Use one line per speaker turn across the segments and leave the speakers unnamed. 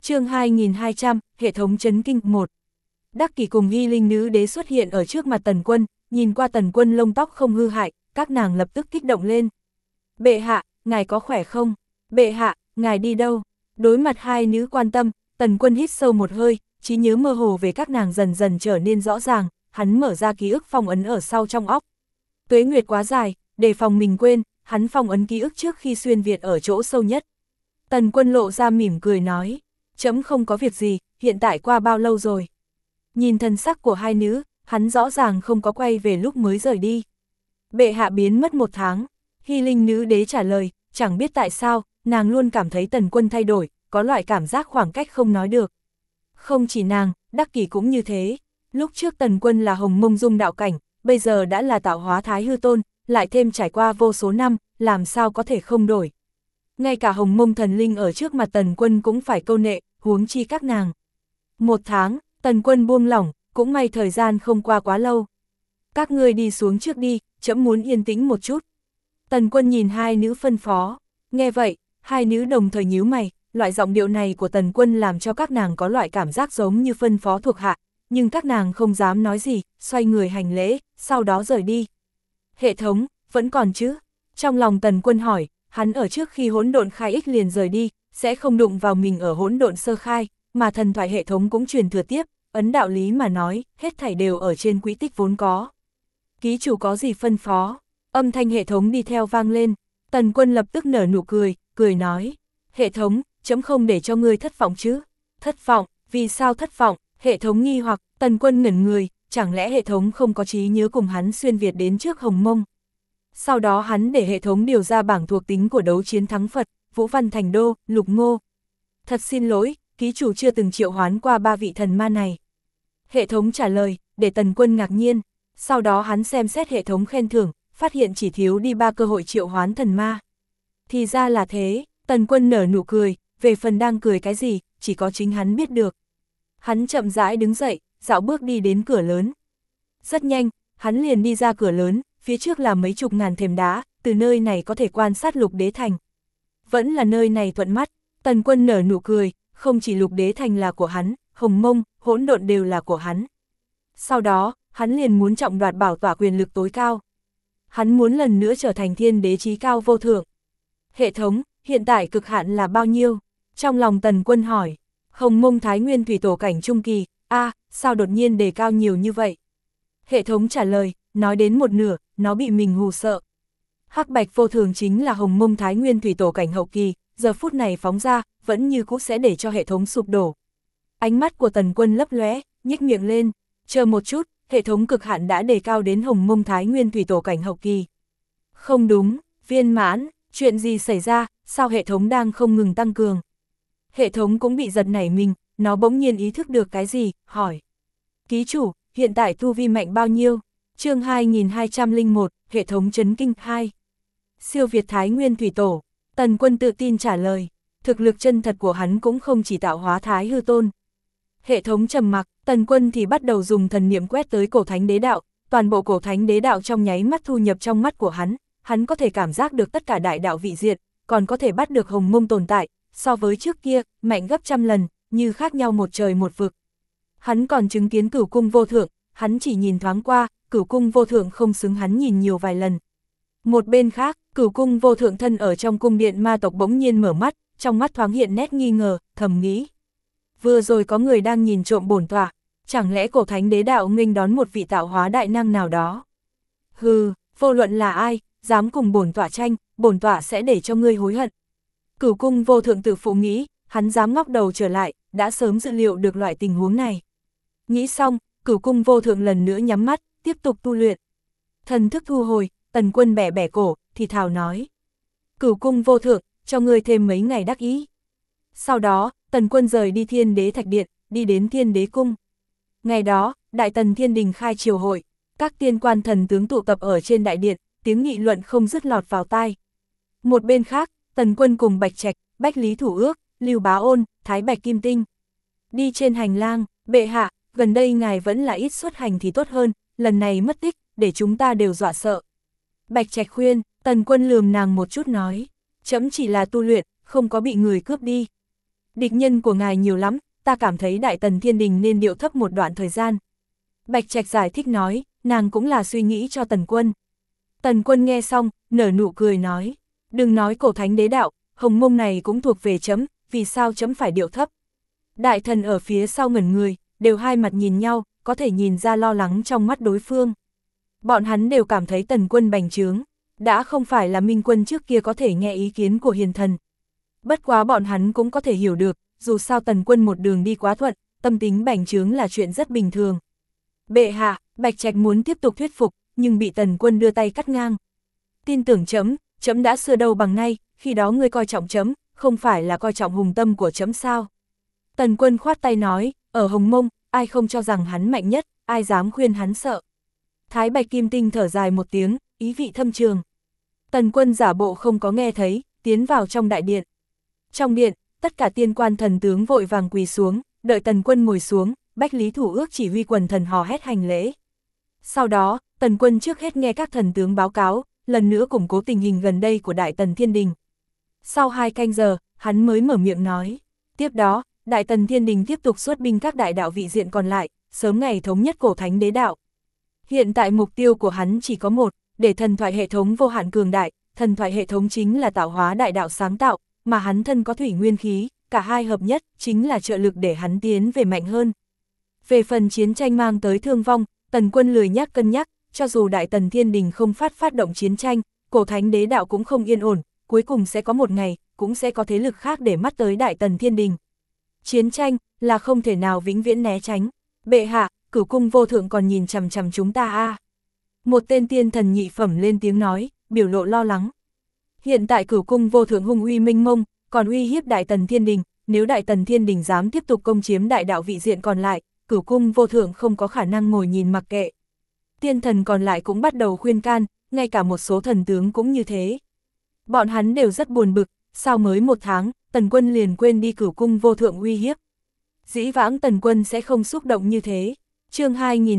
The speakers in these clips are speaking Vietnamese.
Chương 2200, hệ thống chấn kinh 1. Đắc Kỷ cùng Hy Linh nữ đế xuất hiện ở trước mặt Tần Quân, nhìn qua Tần Quân lông tóc không hư hại, các nàng lập tức kích động lên. Bệ hạ, ngài có khỏe không? Bệ hạ, ngài đi đâu? Đối mặt hai nữ quan tâm, Tần Quân hít sâu một hơi, trí nhớ mơ hồ về các nàng dần dần trở nên rõ ràng, hắn mở ra ký ức phong ấn ở sau trong óc. Tuế nguyệt quá dài, để phòng mình quên, hắn phong ấn ký ức trước khi xuyên Việt ở chỗ sâu nhất. Tần Quân lộ ra mỉm cười nói, chấm không có việc gì, hiện tại qua bao lâu rồi? Nhìn thần sắc của hai nữ, hắn rõ ràng không có quay về lúc mới rời đi. Bệ hạ biến mất 1 tháng, Hy Linh nữ đế trả lời, chẳng biết tại sao, nàng luôn cảm thấy Tần Quân thay đổi, có loại cảm giác khoảng cách không nói được. Không chỉ nàng, Đắc Kỷ cũng như thế, lúc trước Tần Quân là Hồng Mông Dung đạo cảnh, bây giờ đã là tạo hóa Thái Hư Tôn, lại thêm trải qua vô số năm, làm sao có thể không đổi. Ngay cả Hồng Mông thần linh ở trước mặt Tần Quân cũng phải câu nệ, huống chi các nàng. 1 tháng, Tần Quân buông lỏng, cũng may thời gian không qua quá lâu. Các ngươi đi xuống trước đi, trẫm muốn yên tĩnh một chút. Tần Quân nhìn hai nữ phân phó, nghe vậy, hai nữ đồng thời nhíu mày, loại giọng điệu này của Tần Quân làm cho các nàng có loại cảm giác giống như phân phó thuộc hạ, nhưng các nàng không dám nói gì, xoay người hành lễ, sau đó rời đi. Hệ thống, vẫn còn chứ? Trong lòng Tần Quân hỏi, hắn ở trước khi hỗn độn khai ích liền rời đi, sẽ không đụng vào mình ở hỗn độn sơ khai, mà thần thoại hệ thống cũng truyền thừa tiếp, ấn đạo lý mà nói, hết thảy đều ở trên quỹ tích vốn có. Ký chủ có gì phân phó? Âm thanh hệ thống đi theo vang lên, Tần Quân lập tức nở nụ cười, cười nói, hệ thống, chấm không để cho ngươi thất vọng chứ? Thất vọng, vì sao thất vọng? Hệ thống nghi hoặc, Tần Quân ngẩn người, chẳng lẽ hệ thống không có trí nhớ cùng hắn xuyên Việt đến trước Hồng Mông? Sau đó hắn để hệ thống điều ra bảng thuộc tính của đấu chiến thắng Phật, Vũ Văn Thành Đô, Lục Ngô. Thật xin lỗi, ký chủ chưa từng triệu hoán qua 3 vị thần ma này. Hệ thống trả lời, để Tần Quân ngạc nhiên, sau đó hắn xem xét hệ thống khen thưởng, phát hiện chỉ thiếu đi 3 cơ hội triệu hoán thần ma. Thì ra là thế, Tần Quân nở nụ cười, về phần đang cười cái gì, chỉ có chính hắn biết được. Hắn chậm rãi đứng dậy, dạo bước đi đến cửa lớn. Rất nhanh, hắn liền đi ra cửa lớn, phía trước là mấy chục ngàn thềm đá, từ nơi này có thể quan sát Lục Đế Thành. Vẫn là nơi này thuận mắt, Tần Quân nở nụ cười, không chỉ Lục Đế Thành là của hắn, Hồng Mông, hỗn độn đều là của hắn. Sau đó, hắn liền muốn trọng đoạt bảo tỏa quyền lực tối cao. Hắn muốn lần nữa trở thành thiên đế chí cao vô thượng. Hệ thống, hiện tại cực hạn là bao nhiêu? Trong lòng Tần Quân hỏi, Hồng Mông Thái Nguyên Thủy Tổ cảnh trung kỳ, sao đột nhiên đề cao nhiều như vậy? Hệ thống trả lời, nói đến một nửa, nó bị mình hù sợ. Hắc bạch vô thường chính là Hồng Mông Thái Nguyên Thủy Tổ cảnh hậu kỳ, giờ phút này phóng ra, vẫn như cũ sẽ để cho hệ thống sụp đổ. Ánh mắt của Tần Quân lấp lóe, nhếch miệng lên, chờ một chút, hệ thống cực hạn đã đề cao đến Hồng Mông Thái Nguyên Thủy Tổ cảnh hậu kỳ. Không đúng, viên mãn, chuyện gì xảy ra, sao hệ thống đang không ngừng tăng cường? Hệ thống cũng bị giật nảy mình, nó bỗng nhiên ý thức được cái gì, hỏi. Ký chủ, hiện tại tu vi mạnh bao nhiêu? Chương 2201, hệ thống chấn kinh 2. Siêu Việt Thái Nguyên Thủy Tổ, Tần Quân tự tin trả lời, thực lực chân thật của hắn cũng không chỉ tạo hóa Thái Hư Tôn. Hệ thống trầm mặc, Tần Quân thì bắt đầu dùng thần niệm quét tới cổ thánh đế đạo, toàn bộ cổ thánh đế đạo trong nháy mắt thu nhập trong mắt của hắn có thể cảm giác được tất cả đại đạo vị diệt, còn có thể bắt được Hồng Mông tồn tại, so với trước kia, mạnh gấp trăm lần, như khác nhau một trời một vực. Hắn còn chứng kiến Cửu Cung vô thượng, hắn chỉ nhìn thoáng qua, Cửu Cung vô thượng không xứng hắn nhìn nhiều vài lần. Một bên khác, Cửu Cung vô thượng thân ở trong cung điện ma tộc bỗng nhiên mở mắt, trong mắt thoáng hiện nét nghi ngờ, thầm nghĩ. Vừa rồi có người đang nhìn trộm bổn tọa, chẳng lẽ cổ thánh đế đạo nghênh đón một vị tạo hóa đại năng nào đó? Hừ, vô luận là ai, dám cùng bổn tọa tranh, bổn tọa sẽ để cho ngươi hối hận. Cửu Cung vô thượng tự phụ nghĩ, hắn dám ngóc đầu trở lại, đã sớm dự liệu được loại tình huống này. Nghĩ xong, Cửu Cung vô thượng lần nữa nhắm mắt, tiếp tục tu luyện. Thần thức thu hồi, Tần Quân bẻ bẻ cổ, thì thào nói. Cửu Cung vô thượng, cho ngươi thêm mấy ngày đắc ý. Sau đó, Tần Quân rời đi Thiên Đế Thạch Điện, đi đến Thiên Đế Cung. Ngày đó, Đại Tần Thiên Đình khai triều hội, các tiên quan thần tướng tụ tập ở trên đại điện, tiếng nghị luận không dứt lọt vào tai. Một bên khác, Tần Quân cùng Bạch Trạch, Bách Lý Thủ Ước, Lưu Bá Ôn, Thái Bạch Kim Tinh. Đi trên hành lang, bệ hạ, gần đây ngài vẫn là ít xuất hành thì tốt hơn, lần này mất tích, để chúng ta đều dọa sợ. Bạch Trạch khuyên, Tần Quân lườm nàng một chút nói, chấm chỉ là tu luyện, không có bị người cướp đi. Địch nhân của ngài nhiều lắm, ta cảm thấy Đại Tần Thiên Đình nên điệu thấp một đoạn thời gian. Bạch Trạch giải thích nói, nàng cũng là suy nghĩ cho Tần Quân. Tần Quân nghe xong, nở nụ cười nói, đừng nói cổ thánh đế đạo, hồng mông này cũng thuộc về chấm, vì sao chấm phải điệu thấp. Đại thần ở phía sau ngẩn người, đều hai mặt nhìn nhau, có thể nhìn ra lo lắng trong mắt đối phương. Bọn hắn đều cảm thấy Tần Quân bành trướng, đã không phải là Minh Quân trước kia có thể nghe ý kiến của hiền thần. Bất quá bọn hắn cũng có thể hiểu được, dù sao Tần Quân một đường đi quá thuận, tâm tính bành trướng là chuyện rất bình thường. Bệ hạ, Bạch Trạch muốn tiếp tục thuyết phục, nhưng bị Tần Quân đưa tay cắt ngang. Tin tưởng chấm đã xưa đâu bằng nay, khi đó ngươi coi trọng chấm, không phải là coi trọng hùng tâm của chấm sao. Tần Quân khoát tay nói, ở Hồng Mông, ai không cho rằng hắn mạnh nhất, ai dám khuyên hắn sợ. Thái Bạch Kim Tinh thở dài một tiếng, ý vị thâm trường. Tần Quân giả bộ không có nghe thấy, tiến vào trong đại điện. Trong điện, tất cả tiên quan thần tướng vội vàng quỳ xuống, đợi Tần Quân ngồi xuống, Bách Lý Thủ Ước chỉ huy quần thần hò hét hành lễ. Sau đó, Tần Quân trước hết nghe các thần tướng báo cáo, lần nữa củng cố tình hình gần đây của Đại Tần Thiên Đình. Sau 2 canh giờ, hắn mới mở miệng nói. Tiếp đó, Đại Tần Thiên Đình tiếp tục xuất binh các đại đạo vị diện còn lại, sớm ngày thống nhất cổ thánh đế đạo. Hiện tại mục tiêu của hắn chỉ có một, để thần thoại hệ thống vô hạn cường đại, thần thoại hệ thống chính là tạo hóa đại đạo sáng tạo, mà hắn thân có thủy nguyên khí, cả hai hợp nhất, chính là trợ lực để hắn tiến về mạnh hơn. Về phần chiến tranh mang tới thương vong, Tần Quân lười nhắc cân nhắc, cho dù Đại Tần Thiên Đình không phát động chiến tranh, cổ thánh đế đạo cũng không yên ổn, cuối cùng sẽ có một ngày, cũng sẽ có thế lực khác để mắt tới Đại Tần Thiên Đình. Chiến tranh là không thể nào vĩnh viễn né tránh. Bệ hạ, Cửu Cung Vô Thượng còn nhìn chằm chằm chúng ta a. Một tên tiên thần nhị phẩm lên tiếng nói, biểu lộ lo lắng. Hiện tại Cửu Cung Vô Thượng hung uy minh mông, còn uy hiếp Đại Tần Thiên Đình, nếu Đại Tần Thiên Đình dám tiếp tục công chiếm đại đạo vị diện còn lại, Cửu Cung Vô Thượng không có khả năng ngồi nhìn mặc kệ. Tiên thần còn lại cũng bắt đầu khuyên can, ngay cả một số thần tướng cũng như thế. Bọn hắn đều rất buồn bực, sao mới 1 tháng, Tần Quân liền quên đi Cửu Cung Vô Thượng uy hiếp. Dĩ vãng Tần Quân sẽ không xúc động như thế. Chương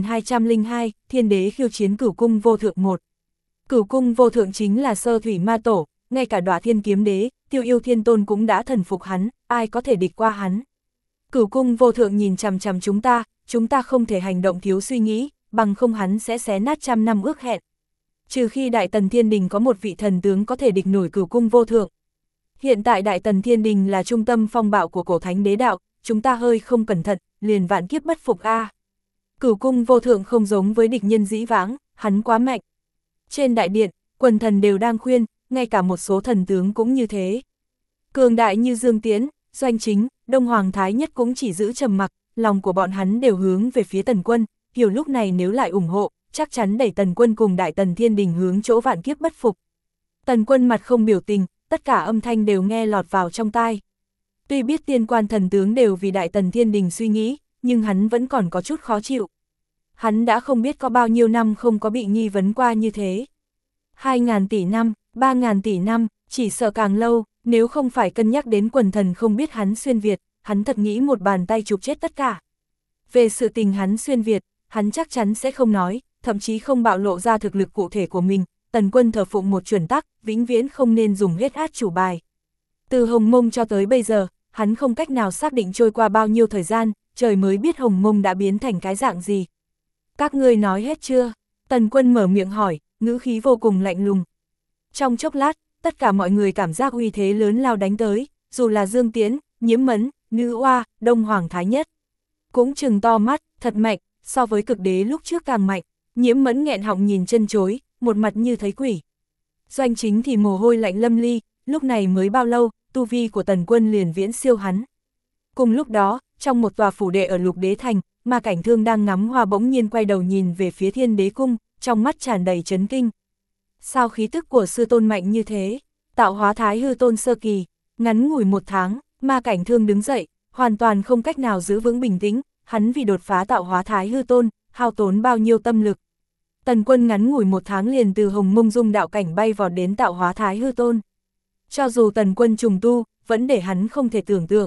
2202, Thiên Đế khiêu chiến Cửu Cung Vô Thượng 1. Cửu Cung Vô Thượng chính là Sơ Thủy Ma Tổ, ngay cả Đọa Thiên Kiếm Đế, Tiêu Yêu Thiên Tôn cũng đã thần phục hắn, ai có thể địch qua hắn. Cửu Cung Vô Thượng nhìn chằm chằm chúng ta không thể hành động thiếu suy nghĩ, bằng không hắn sẽ xé nát 100 năm ước hẹn. Trừ khi Đại Tần Thiên Đình có một vị thần tướng có thể địch nổi Cửu Cung Vô Thượng. Hiện tại Đại Tần Thiên Đình là trung tâm phong bạo của cổ thánh đế đạo, chúng ta hơi không cẩn thận, liền vạn kiếp bất phục a. Cửu Cung Vô Thượng không giống với địch nhân dĩ vãng, hắn quá mạnh. Trên đại điện, quần thần đều đang khuyên, ngay cả một số thần tướng cũng như thế. Cường đại như Dương Tiễn, Doanh Chính, Đông Hoàng Thái Nhất cũng chỉ giữ trầm mặc, lòng của bọn hắn đều hướng về phía Tần Quân, hiểu lúc này nếu lại ủng hộ, chắc chắn đẩy Tần Quân cùng Đại Tần Thiên Đình hướng chỗ vạn kiếp bất phục. Tần Quân mặt không biểu tình, tất cả âm thanh đều nghe lọt vào trong tai. Tuy biết tiên quan thần tướng đều vì Đại Tần Thiên Đình suy nghĩ, nhưng hắn vẫn còn có chút khó chịu. Hắn đã không biết có bao nhiêu năm không có bị nghi vấn qua như thế. 2.000 tỷ năm, 3.000 tỷ năm, chỉ sợ càng lâu, nếu không phải cân nhắc đến quần thần không biết hắn xuyên Việt, hắn thật nghĩ một bàn tay chụp chết tất cả. Về sự tình hắn xuyên Việt, hắn chắc chắn sẽ không nói, thậm chí không bạo lộ ra thực lực cụ thể của mình. Tần Quân thờ phụng một chuẩn tắc, vĩnh viễn không nên dùng hết át chủ bài. Từ Hồng Mông cho tới bây giờ, hắn không cách nào xác định trôi qua bao nhiêu thời gian, trời mới biết Hồng Mông đã biến thành cái dạng gì. Các ngươi nói hết chưa? Tần Quân mở miệng hỏi, ngữ khí vô cùng lạnh lùng. Trong chốc lát, tất cả mọi người cảm giác uy thế lớn lao đánh tới, dù là Dương Tiễn, Nhiễm Mẫn, Nữ Oa, Đông Hoàng Thái Nhất. Cũng trừng to mắt, thật mạnh, so với Cực Đế lúc trước càng mạnh. Nhiễm Mẫn nghẹn họng nhìn chân chối, một mặt như thấy quỷ. Doanh Chính thì mồ hôi lạnh lâm ly, lúc này mới bao lâu, tu vi của Tần Quân liền viễn siêu hắn. Cùng lúc đó, trong một tòa phủ đệ ở Lục Đế Thành, Ma Cảnh Thương đang ngắm hoa bỗng nhiên quay đầu nhìn về phía Thiên Đế Cung, trong mắt tràn đầy chấn kinh. Sao khí tức của sư tôn mạnh như thế? Tạo hóa Thái Hư Tôn sơ kỳ, ngắn ngủi 1 tháng, Ma Cảnh Thương đứng dậy, hoàn toàn không cách nào giữ vững bình tĩnh, hắn vì đột phá tạo hóa Thái Hư Tôn, hao tốn bao nhiêu tâm lực. Tần Quân ngắn ngủi 1 tháng liền từ Hồng Mông Dung đạo cảnh bay vọt đến tạo hóa Thái Hư Tôn. Cho dù Tần Quân trùng tu, vẫn để hắn không thể tưởng tượng.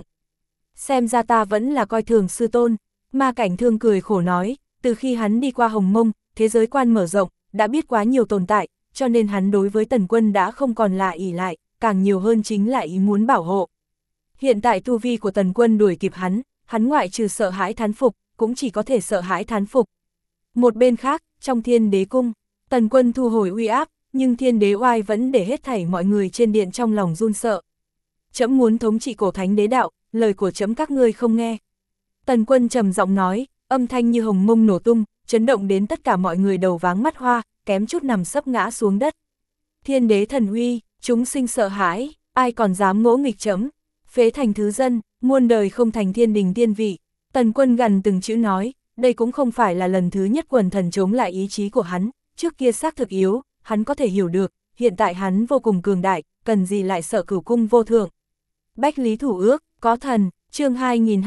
Xem ra ta vẫn là coi thường sư tôn. Ma Cảnh Thương cười khổ nói, từ khi hắn đi qua Hồng Mông, thế giới quan mở rộng, đã biết quá nhiều tồn tại, cho nên hắn đối với Tần Quân đã không còn là ỷ lại, càng nhiều hơn chính là ý muốn bảo hộ. Hiện tại tu vi của Tần Quân đuổi kịp hắn ngoại trừ sợ hãi thán phục, cũng chỉ có thể sợ hãi thán phục. Một bên khác, trong Thiên Đế cung, Tần Quân thu hồi uy áp, nhưng Thiên Đế oai vẫn để hết thảy mọi người trên điện trong lòng run sợ. Trẫm muốn thống trị cổ thánh đế đạo, lời của trẫm các ngươi không nghe. Tần Quân trầm giọng nói, âm thanh như hồng mông nổ tung, chấn động đến tất cả mọi người đầu váng mắt hoa, kém chút nằm sấp ngã xuống đất. Thiên Đế thần uy, chúng sinh sợ hãi, ai còn dám ngỗ nghịch trẫm? Phế thành thứ dân, muôn đời không thành thiên đình tiên vị. Tần Quân gằn từng chữ nói, đây cũng không phải là lần thứ nhất quần thần chống lại ý chí của hắn, trước kia xác thực yếu, hắn có thể hiểu được, hiện tại hắn vô cùng cường đại, cần gì lại sợ Cửu cung vô thượng. Bách Lý Thủ Ước, có thần, chương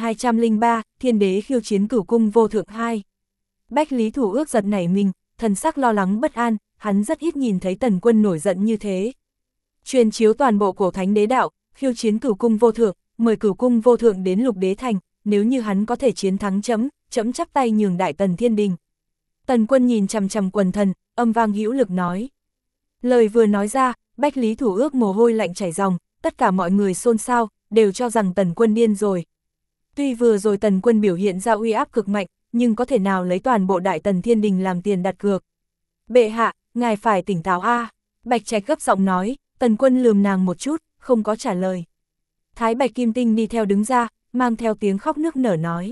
2203, Thiên Đế khiêu chiến Cửu cung vô thượng 2. Bách Lý Thủ Ước giật nảy mình, thần sắc lo lắng bất an, hắn rất ít nhìn thấy Tần Quân nổi giận như thế. Truyền chiếu toàn bộ cổ thánh đế đạo, khiêu chiến Cửu cung vô thượng, mời Cửu cung vô thượng đến Lục Đế thành, nếu như hắn có thể chiến thắng chẫm chắp tay nhường Đại Tần Thiên Đình. Tần Quân nhìn chằm chằm quần thần, âm vang hữu lực nói. Lời vừa nói ra, Bách Lý Thủ Ước mồ hôi lạnh chảy ròng, tất cả mọi người xôn xao, đều cho rằng Tần Quân điên rồi. Tuy vừa rồi Tần Quân biểu hiện ra uy áp cực mạnh, nhưng có thể nào lấy toàn bộ Đại Tần Thiên Đình làm tiền đặt cược. Bệ hạ, ngài phải tỉnh táo a. Bạch Trạch gấp giọng nói, Tần Quân lườm nàng một chút, không có trả lời. Thái Bạch Kim Tinh đi theo đứng ra, mang theo tiếng khóc nức nở nói.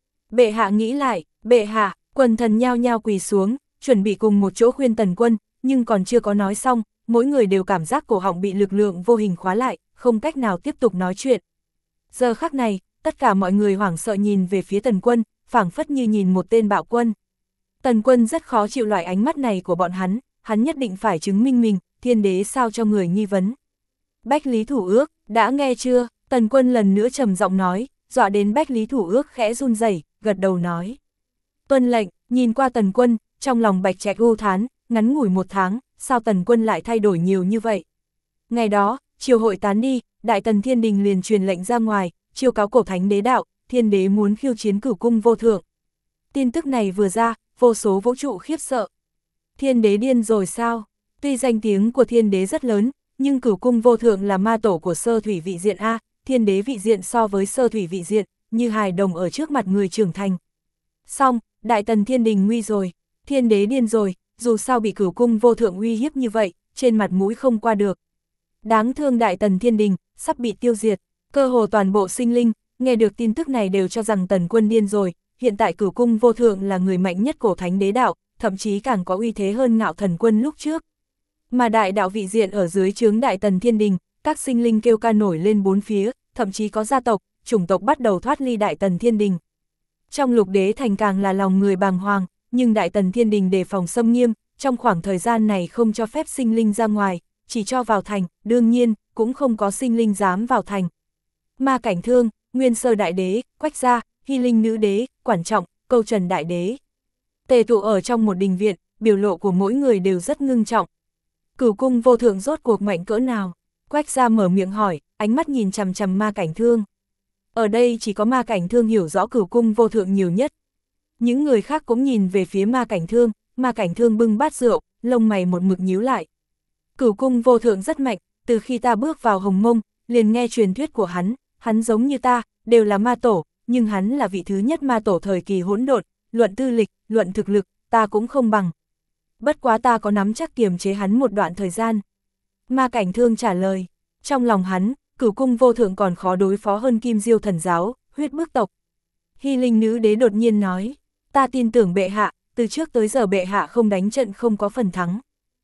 Bệ hạ nghĩ lại, bệ hạ, quần thần nhao nhao quỳ xuống, chuẩn bị cùng một chỗ khuyên Tần Quân, nhưng còn chưa có nói xong, mỗi người đều cảm giác cổ họng bị lực lượng vô hình khóa lại, không cách nào tiếp tục nói chuyện. Giờ khắc này, tất cả mọi người hoảng sợ nhìn về phía Tần Quân, phảng phất như nhìn một tên bạo quân. Tần Quân rất khó chịu loại ánh mắt này của bọn hắn nhất định phải chứng minh mình, Thiên Đế sao cho người nghi vấn. Bách Lý Thủ Ước, đã nghe chưa? Tần Quân lần nữa trầm giọng nói, dọa đến Bách Lý Thủ Ước khẽ run rẩy, gật đầu nói. Tuân lệnh, nhìn qua Tần Quân, trong lòng Bạch Trạch u thán, ngắn ngủi 1 tháng, sao Tần Quân lại thay đổi nhiều như vậy? Ngày đó, triều hội tán đi, Đại Tần Thiên Đình liền truyền lệnh ra ngoài, chiêu cáo cổ thánh đế đạo, Thiên Đế muốn khiêu chiến Cửu cung vô thượng. Tin tức này vừa ra, vô số vũ trụ khiếp sợ. Thiên Đế điên rồi sao? Tuy danh tiếng của Thiên Đế rất lớn, nhưng Cửu cung vô thượng là ma tổ của sơ thủy vị diện A, Thiên Đế vị diện so với sơ thủy vị diện, như hài đồng ở trước mặt người trưởng thành. Xong, Đại Tần Thiên Đình nguy rồi, Thiên Đế điên rồi, dù sao bị Cửu cung vô thượng uy hiếp như vậy, trên mặt mũi không qua được. Đáng thương Đại Tần Thiên Đình, sắp bị tiêu diệt, cơ hồ toàn bộ sinh linh, nghe được tin tức này đều cho rằng Tần Quân điên rồi, hiện tại Cửu cung vô thượng là người mạnh nhất cổ thánh đế đạo, thậm chí càng có uy thế hơn Ngạo Thần Quân lúc trước. Mà đại đạo vị diện ở dưới trướng Đại Tần Thiên Đình, các sinh linh kêu ca nổi lên bốn phía, thậm chí có gia tộc, chủng tộc bắt đầu thoát ly Đại Tần Thiên Đình. Trong Lục Đế thành càng là lòng người bàng hoàng, nhưng Đại Tần Thiên Đình đề phòng xâm nghiêm, trong khoảng thời gian này không cho phép sinh linh ra ngoài, chỉ cho vào thành, đương nhiên, cũng không có sinh linh dám vào thành. Ma Cảnh Thương, Nguyên Sơ Đại Đế, Quách Gia, Hy Linh Nữ Đế, Quản Trọng, Câu Trần Đại Đế. Tề tụ ở trong một đình viện, biểu lộ của mỗi người đều rất ngưng trọng. Cửu cung vô thượng rốt cuộc mạnh cỡ nào? Quách Gia mở miệng hỏi, ánh mắt nhìn chằm chằm Ma Cảnh Thương. Ở đây chỉ có Ma Cảnh Thương hiểu rõ Cửu cung vô thượng nhiều nhất. Những người khác cũng nhìn về phía Ma Cảnh Thương, Ma Cảnh Thương bưng bát rượu, lông mày một mực nhíu lại. Cửu cung vô thượng rất mạnh, từ khi ta bước vào Hồng Mông, liền nghe truyền thuyết của hắn giống như ta, đều là ma tổ, nhưng hắn là vị thứ nhất ma tổ thời kỳ hỗn độn, luận tư lịch, luận thực lực, ta cũng không bằng. Bất quá ta có nắm chắc kiềm chế hắn một đoạn thời gian. Ma Cảnh Thương trả lời, trong lòng hắn, Cửu cung vô thượng còn khó đối phó hơn Kim Diêu thần giáo, huyết bức tộc. Hy Linh Nữ Đế đột nhiên nói, ta tin tưởng bệ hạ, từ trước tới giờ bệ hạ không đánh trận không có phần thắng.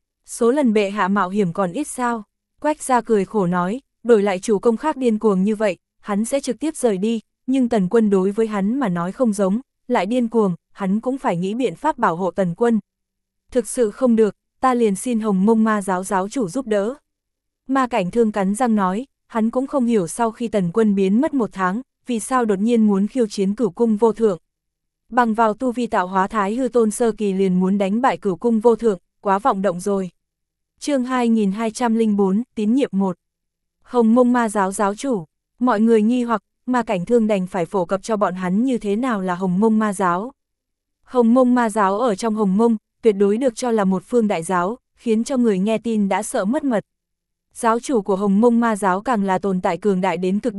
Số lần bệ hạ mạo hiểm còn ít sao? Quách Gia cười khổ nói, đổi lại chủ công khác điên cuồng như vậy, hắn sẽ trực tiếp rời đi, nhưng Tần Quân đối với hắn mà nói không giống, lại điên cuồng, hắn cũng phải nghĩ biện pháp bảo hộ Tần Quân. Thực sự không được, ta liền xin Hồng Mông Ma giáo giáo chủ giúp đỡ. Ma Cảnh Thương cắn răng nói, hắn cũng không hiểu sau khi Tần Quân biến mất 1 tháng, vì sao đột nhiên muốn khiêu chiến Cửu cung vô thượng. Bằng vào tu vi tạo hóa Thái Hư Tôn sơ kỳ liền muốn đánh bại Cửu cung vô thượng, quá vọng động rồi. Chương 2204, tín nhiệm 1. Hồng Mông Ma giáo giáo chủ, mọi người nghi hoặc, Ma Cảnh Thương đành phải phổ cập cho bọn hắn như thế nào là Hồng Mông Ma giáo. Hồng Mông Ma giáo ở trong Hồng Mông, tuyệt đối được cho là một phương đại giáo, khiến cho người nghe tin đã sợ mất mật. Giáo chủ của Hồng Mông Ma giáo càng là tồn tại cường đại đến cực điểm,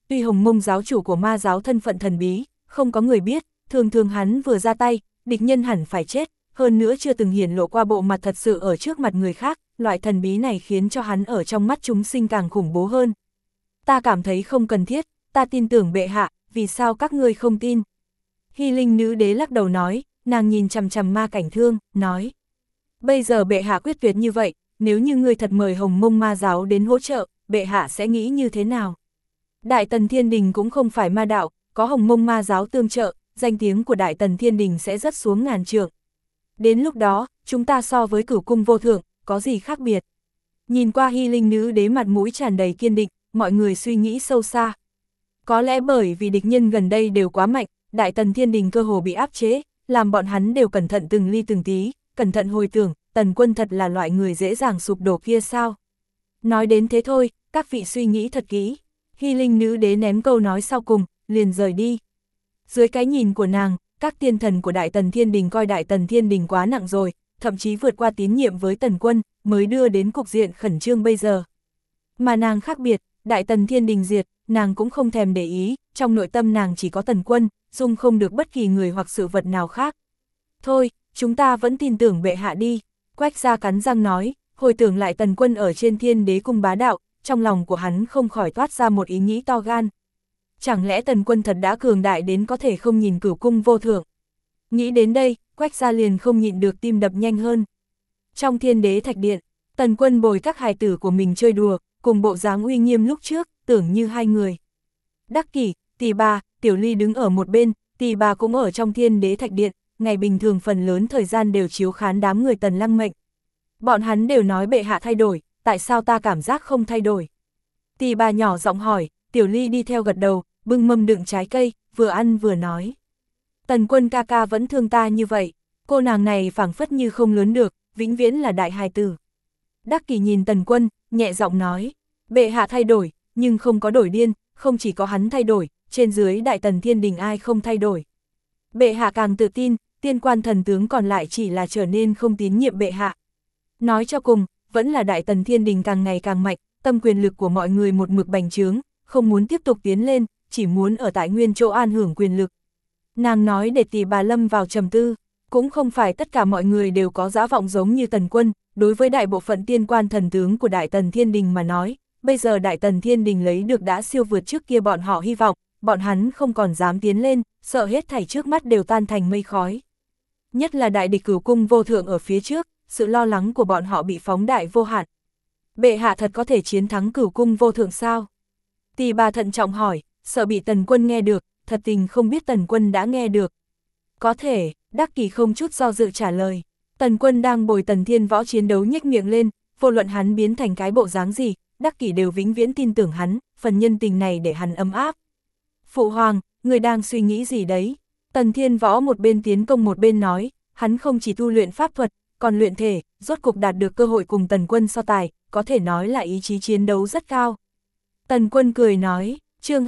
tuy Hồng Mông giáo chủ của ma giáo thân phận thần bí, không có người biết, thường thường hắn vừa ra tay, địch nhân hẳn phải chết, hơn nữa chưa từng hiển lộ qua bộ mặt thật sự ở trước mặt người khác, loại thần bí này khiến cho hắn ở trong mắt chúng sinh càng khủng bố hơn. Ta cảm thấy không cần thiết, ta tin tưởng bệ hạ, vì sao các ngươi không tin? Hy Linh nữ đế lắc đầu nói, nàng nhìn chằm chằm Ma Cảnh Thương, nói. Bây giờ bệ hạ quyết tuyệt như vậy, nếu như ngươi thật mời Hồng Mông ma giáo đến hỗ trợ, bệ hạ sẽ nghĩ như thế nào? Đại Tần Thiên Đình cũng không phải ma đạo, có Hồng Mông ma giáo tương trợ, danh tiếng của Đại Tần Thiên Đình sẽ rất xuống ngàn trượng. Đến lúc đó, chúng ta so với Cửu Cung Vô Thượng, có gì khác biệt? Nhìn qua Hy Linh nữ đế mặt mũi tràn đầy kiên định, mọi người suy nghĩ sâu xa. Có lẽ bởi vì địch nhân gần đây đều quá mạnh, Đại Tần Thiên Đình cơ hồ bị áp chế, làm bọn hắn đều cẩn thận từng ly từng tí, cẩn thận hồi tưởng, Tần Quân thật là loại người dễ dàng sụp đổ kia sao? Nói đến thế thôi, các vị suy nghĩ thật kỹ. Hy Linh nữ đế ném câu nói sau cùng, liền rời đi. Dưới cái nhìn của nàng, các tiên thần của Đại Tần Thiên Đình coi Đại Tần Thiên Đình quá nặng rồi, thậm chí vượt qua tín nhiệm với Tần Quân, mới đưa đến cục diện khẩn trương bây giờ. Mà nàng khác biệt, Đại Tần Thiên Đình diệt, nàng cũng không thèm để ý, trong nội tâm nàng chỉ có Tần Quân, dung không được bất kỳ người hoặc sự vật nào khác. Thôi, chúng ta vẫn tin tưởng bệ hạ đi, Quách Gia cắn răng nói, hồi tưởng lại Tần Quân ở trên Thiên Đế cung bá đạo, trong lòng của hắn không khỏi toát ra một ý nghĩ to gan. Chẳng lẽ Tần Quân thật đã cường đại đến có thể không nhìn Cửu Cung Vô Thượng? Nghĩ đến đây, Quách Gia liền không nhịn được tim đập nhanh hơn. Trong Thiên Đế Thạch Điện, Tần Quân bồi các hài tử của mình chơi đùa, cùng bộ dáng uy nghiêm lúc trước, tưởng như hai người. Đắc Kỷ, Tỷ Bà, Tiểu Ly đứng ở một bên, Tỷ Bà cũng ở trong Thiên Đế Thạch Điện, ngày bình thường phần lớn thời gian đều chiếu khán đám người Tần Lăng Mệnh. Bọn hắn đều nói bệ hạ thay đổi, tại sao ta cảm giác không thay đổi? Tỷ Bà nhỏ giọng hỏi, Tiểu Ly đi theo gật đầu, bưng mâm đựng trái cây, vừa ăn vừa nói. Tần Quân ca ca vẫn thương ta như vậy, cô nàng này phảng phất như không lớn được, vĩnh viễn là đại hài tử. Đắc Kỷ nhìn Tần Quân, nhẹ giọng nói, bệ hạ thay đổi, nhưng không có đổi điên, không chỉ có hắn thay đổi, trên dưới Đại Tần Thiên Đình ai không thay đổi. Bệ hạ càng tự tin, tiên quan thần tướng còn lại chỉ là trở nên không tín nhiệm bệ hạ. Nói cho cùng, vẫn là Đại Tần Thiên Đình càng ngày càng mạnh, tâm quyền lực của mọi người một mực bành trướng, không muốn tiếp tục tiến lên, chỉ muốn ở tại nguyên chỗ an hưởng quyền lực. Nàng nói để Tỷ Bà lâm vào trầm tư, cũng không phải tất cả mọi người đều có dã vọng giống như Tần Quân, đối với đại bộ phận tiên quan thần tướng của Đại Tần Thiên Đình mà nói, bây giờ Đại Tần Thiên Đình lấy được đã siêu vượt trước kia bọn họ hy vọng, bọn hắn không còn dám tiến lên, sợ hết thảy trước mắt đều tan thành mây khói. Nhất là đại địch Cửu Cung Vô Thượng ở phía trước, sự lo lắng của bọn họ bị phóng đại vô hạn. Bệ hạ thật có thể chiến thắng Cửu Cung Vô Thượng sao? Tỷ Bà thận trọng hỏi, sợ bị Tần Quân nghe được, thật tình không biết Tần Quân đã nghe được. Có thể, Đắc Kỷ không chút do dự trả lời. Tần Quân đang bồi Tần Thiên Võ chiến đấu nhếch miệng lên, vô luận hắn biến thành cái bộ dáng gì, Đắc Kỷ đều vĩnh viễn tin tưởng hắn, phần nhân tình này để hắn ấm áp. Phụ hoàng, người đang suy nghĩ gì đấy? Tần Thiên Võ một bên tiến công một bên nói, hắn không chỉ tu luyện pháp thuật, còn luyện thể, rốt cục đạt được cơ hội cùng Tần Quân so tài, có thể nói là ý chí chiến đấu rất cao. Tần Quân cười nói, chương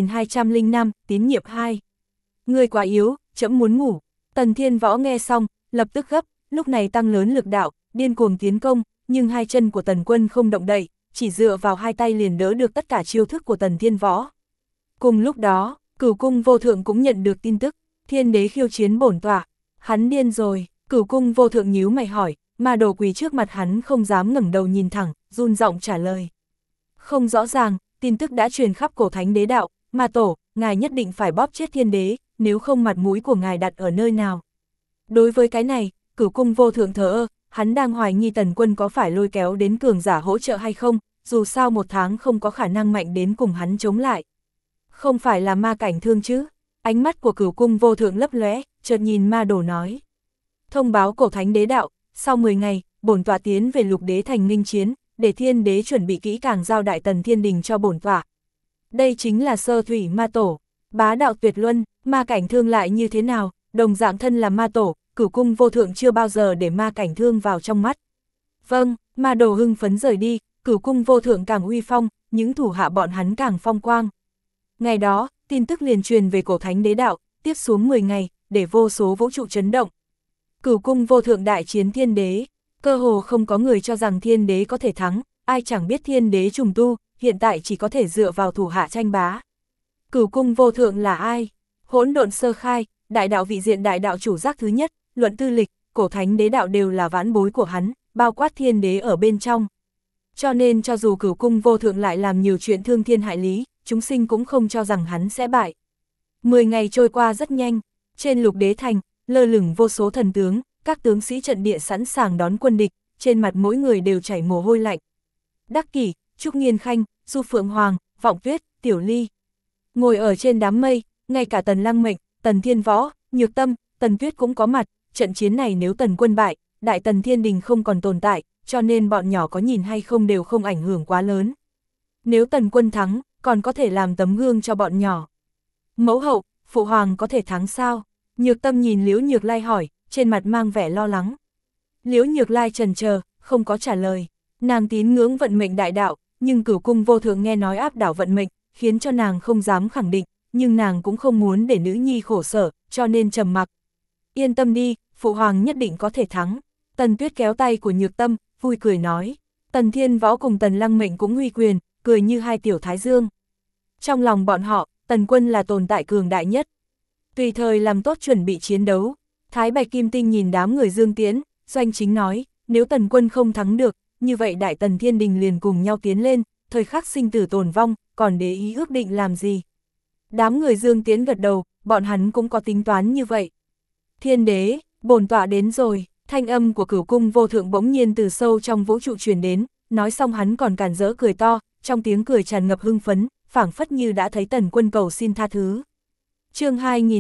2205, tín nhiệm 2. Ngươi quá yếu, trẫm muốn ngủ. Tần Thiên Võ nghe xong, lập tức gấp, lúc này tăng lớn lực đạo, điên cuồng tiến công, nhưng hai chân của Tần Quân không động đậy, chỉ dựa vào hai tay liền đỡ được tất cả chiêu thức của Tần Thiên Võ. Cùng lúc đó, Cửu Cung Vô Thượng cũng nhận được tin tức, Thiên Đế khiêu chiến bổn tọa. Hắn điên rồi, Cửu Cung Vô Thượng nhíu mày hỏi, mà đồ quỳ trước mặt hắn không dám ngẩng đầu nhìn thẳng, run giọng trả lời. Không rõ ràng, tin tức đã truyền khắp Cổ Thánh Đế đạo, mà tổ, ngài nhất định phải bóp chết Thiên Đế, nếu không mặt mũi của ngài đặt ở nơi nào. Đối với cái này, Cửu Cung Vô Thượng thờ ơ, hắn đang hoài nghi Tần Quân có phải lôi kéo đến cường giả hỗ trợ hay không, dù sao một tháng không có khả năng mạnh đến cùng hắn chống lại. Không phải là Ma Cảnh Thương chứ? Ánh mắt của Cửu Cung Vô Thượng lấp lóe, chợt nhìn Ma Đồ nói. Thông báo Cổ Thánh Đế đạo, sau 10 ngày, bổn tọa tiến về Lục Đế thành nghênh chiến, để Thiên Đế chuẩn bị kỹ càng giao Đại Tần Thiên Đình cho bổn tọa. Đây chính là Sơ Thủy Ma Tổ, bá đạo tuyệt luân, Ma Cảnh Thương lại như thế nào, đồng dạng thân là Ma Tổ, Cửu Cung Vô Thượng chưa bao giờ để Ma Cảnh Thương vào trong mắt. Vâng, Ma Đồ hưng phấn rời đi, Cửu Cung Vô Thượng càng uy phong, những thủ hạ bọn hắn càng phong quang. Ngày đó, tin tức liền truyền về Cổ Thánh Đế đạo, tiếp xuống 10 ngày, để vô số vũ trụ chấn động. Cửu Cung Vô Thượng đại chiến Thiên Đế, cơ hồ không có người cho rằng Thiên Đế có thể thắng, ai chẳng biết Thiên Đế trùng tu, hiện tại chỉ có thể dựa vào thủ hạ tranh bá. Cửu cung vô thượng là ai? Hỗn độn sơ khai, đại đạo vị diện đại đạo chủ giác thứ nhất, luận tư lịch, cổ thánh đế đạo đều là vãn bối của hắn, bao quát thiên đế ở bên trong. Cho nên cho dù cửu cung vô thượng lại làm nhiều chuyện thương thiên hại lý, chúng sinh cũng không cho rằng hắn sẽ bại. 10 ngày trôi qua rất nhanh, trên lục đế thành, lơ lửng vô số thần tướng, các tướng sĩ trận địa sẵn sàng đón quân địch, trên mặt mỗi người đều chảy mồ hôi lạnh. Đắc Kỷ, Trúc Nghiên Khanh, Du Phượng Hoàng, Vọng Tuyết, Tiểu Ly. Ngồi ở trên đám mây, ngay cả Tần Lăng Mệnh, Tần Thiên Võ, Nhược Tâm, Tần Tuyết cũng có mặt, trận chiến này nếu Tần quân bại, Đại Tần Thiên Đình không còn tồn tại, cho nên bọn nhỏ có nhìn hay không đều không ảnh hưởng quá lớn. Nếu Tần quân thắng, còn có thể làm tấm gương cho bọn nhỏ. Mẫu hậu, Phụ Hoàng có thể thắng sao? Nhược Tâm nhìn Liễu Nhược Lai hỏi, trên mặt mang vẻ lo lắng. Liễu Nhược Lai chần chờ, không có trả lời. Nàng tín ngưỡng vận mệnh đại đạo, nhưng cửu cung vô thượng nghe nói áp đảo vận mệnh, khiến cho nàng không dám khẳng định, nhưng nàng cũng không muốn để nữ nhi khổ sở, cho nên trầm mặc. Yên tâm đi, Phụ Hoàng nhất định có thể thắng. Tần Tuyết kéo tay của Nhược Tâm, vui cười nói. Tần Thiên Võ cùng Tần Lăng Mệnh cũng huy quyền, cười như hai tiểu thái dương. Trong lòng bọn họ, Tần quân là tồn tại cường đại nhất. Tùy thời làm tốt chuẩn bị chiến đấu. Thái Bạch Kim Tinh nhìn đám người Dương Tiễn, Doanh Chính nói, nếu Tần quân không thắng được, như vậy Đại Tần Thiên Đình liền cùng nhau tiến lên, thời khắc sinh tử tồn vong, còn để ý ước định làm gì. Đám người Dương Tiễn gật đầu, bọn hắn cũng có tính toán như vậy. Thiên đế, bổn tọa đến rồi, thanh âm của cửu cung vô thượng bỗng nhiên từ sâu trong vũ trụ truyền đến, nói xong hắn còn càn rỡ cười to, trong tiếng cười tràn ngập hưng phấn, phảng phất như đã thấy Tần quân cầu xin tha thứ. Chương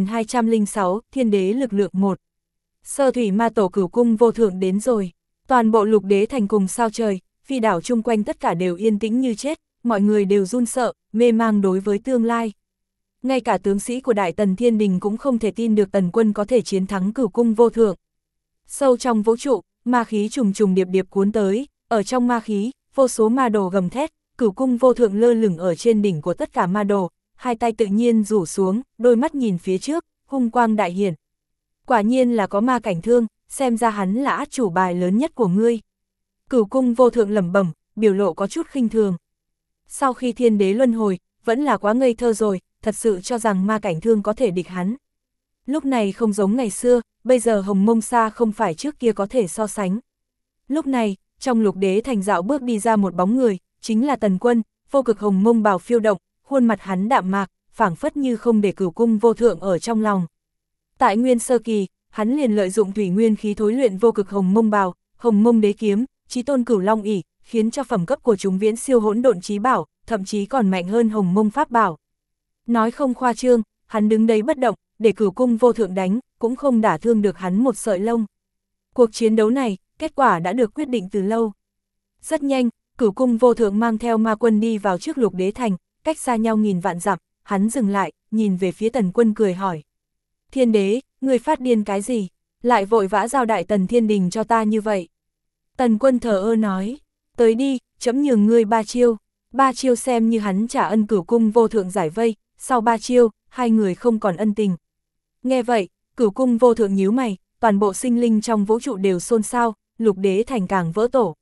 2206, Thiên đế lực lượng 1. Sơ thủy ma tổ cửu cung vô thượng đến rồi. Toàn bộ lục đế thành cùng sao trời, phi đảo chung quanh tất cả đều yên tĩnh như chết, mọi người đều run sợ, mê mang đối với tương lai. Ngay cả tướng sĩ của Đại Tần Thiên Đình cũng không thể tin được Tần quân có thể chiến thắng cửu cung vô thượng. Sâu trong vũ trụ, ma khí trùng trùng điệp điệp cuốn tới, ở trong ma khí, vô số ma đồ gầm thét, cửu cung vô thượng lơ lửng ở trên đỉnh của tất cả ma đồ, hai tay tự nhiên rủ xuống, đôi mắt nhìn phía trước, hung quang đại hiển. Quả nhiên là có ma cảnh thương, xem ra hắn là át chủ bài lớn nhất của ngươi. Cửu cung vô thượng lẩm bẩm, biểu lộ có chút khinh thường. Sau khi thiên đế luân hồi, vẫn là quá ngây thơ rồi, thật sự cho rằng ma cảnh thương có thể địch hắn. Lúc này không giống ngày xưa, bây giờ Hồng Mông Sa không phải trước kia có thể so sánh. Lúc này, trong lục đế thành dạo bước đi ra một bóng người, chính là Tần quân, vô cực hồng mông bào phiêu động, khuôn mặt hắn đạm mạc, phảng phất như không để cửu cung vô thượng ở trong lòng. Tại nguyên sơ kỳ, hắn liền lợi dụng thủy nguyên khí thối luyện vô cực hồng mông bào, hồng mông đế kiếm, chí tôn cửu long ỷ, khiến cho phẩm cấp của chúng viễn siêu hỗn độn chí bảo, thậm chí còn mạnh hơn hồng mông pháp bảo. Nói không khoa trương, hắn đứng đấy bất động, để cửu cung vô thượng đánh, cũng không đả thương được hắn một sợi lông. Cuộc chiến đấu này, kết quả đã được quyết định từ lâu. Rất nhanh, cửu cung vô thượng mang theo ma quân đi vào trước lục đế thành, cách xa nhau nghìn vạn dặm, hắn dừng lại, nhìn về phía Tần quân cười hỏi. Thiên đế, người phát điên cái gì? Lại vội vã giao Đại Tần Thiên Đình cho ta như vậy. Tần quân thờ ơ nói, tới đi, chấm nhường ngươi 3 chiêu. 3 chiêu xem như hắn trả ân cửu cung vô thượng giải vây, sau 3 chiêu, hai người không còn ân tình. Nghe vậy, cửu cung vô thượng nhíu mày, toàn bộ sinh linh trong vũ trụ đều xôn xao, lục đế thành càng vỡ tổ.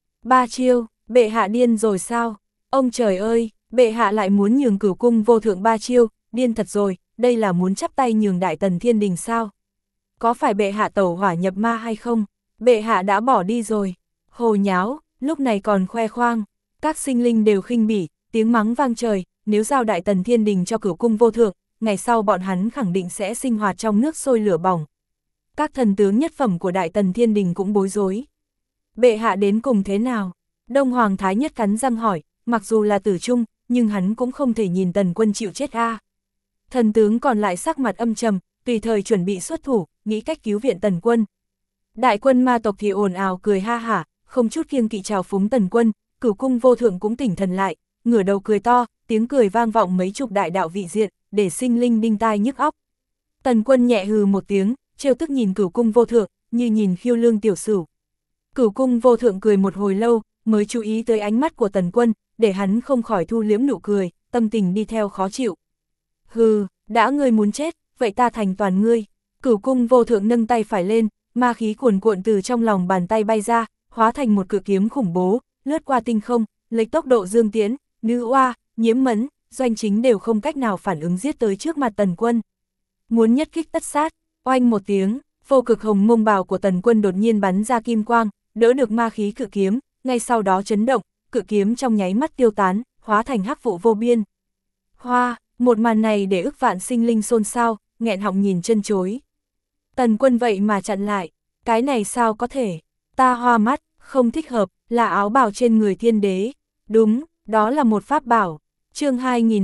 3 chiêu, bệ hạ điên rồi sao? Ông trời ơi, bệ hạ lại muốn nhường cửu cung vô thượng 3 chiêu, điên thật rồi, đây là muốn chắp tay nhường Đại Tần Thiên Đình sao? Có phải bệ hạ tẩu hỏa nhập ma hay không? Bệ hạ đã bỏ đi rồi. Hồ nháo, lúc này còn khoe khoang. Các sinh linh đều khinh bỉ, tiếng mắng vang trời, nếu giao Đại Tần Thiên Đình cho cửu cung vô thượng, ngày sau bọn hắn khẳng định sẽ sinh hoạt trong nước sôi lửa bỏng. Các thần tướng nhất phẩm của Đại Tần Thiên Đình cũng bối rối. Bệ hạ đến cùng thế nào? Đông Hoàng Thái Nhất cắn răng hỏi, mặc dù là tử trung, nhưng hắn cũng không thể nhìn Tần quân chịu chết a. Thần tướng còn lại sắc mặt âm trầm, tùy thời chuẩn bị xuất thủ, nghĩ cách cứu viện Tần quân. Đại quân ma tộc thì ồn ào cười ha hả, không chút kiêng kỵ trào phúng Tần quân, cửu cung vô thượng cũng tỉnh thần lại, ngửa đầu cười to, tiếng cười vang vọng mấy chục đại đạo vị diện, để sinh linh đinh tai nhức óc. Tần quân nhẹ hừ một tiếng, trêu tức nhìn cửu cung vô thượng, như nhìn khiêu lương tiểu sửu. Cửu cung vô thượng cười một hồi lâu, mới chú ý tới ánh mắt của Tần quân, để hắn không khỏi thu liếm nụ cười, tâm tình đi theo khó chịu. Hừ, đã ngươi muốn chết, vậy ta thành toàn ngươi. Cửu cung vô thượng nâng tay phải lên, ma khí cuồn cuộn từ trong lòng bàn tay bay ra, hóa thành một cự kiếm khủng bố, lướt qua tinh không, lấy tốc độ Dương Tiễn, Nữ Oa, Nhiễm Mẫn, doanh chính đều không cách nào phản ứng giết tới trước mặt Tần Quân. Muốn nhất kích tất sát, oanh một tiếng, vô cực hồng mông bào của Tần Quân đột nhiên bắn ra kim quang, đỡ được ma khí cự kiếm, ngay sau đó chấn động, cự kiếm trong nháy mắt tiêu tán, hóa thành hắc vụ vô biên. Hoa, một màn này để ức vạn sinh linh xôn xao, nghẹn họng nhìn chân chối. Tần Quân vậy mà chặn lại, cái này sao có thể, ta hoa mắt, không thích hợp, là áo bào trên người thiên đế, đúng, đó là một pháp bảo. Chương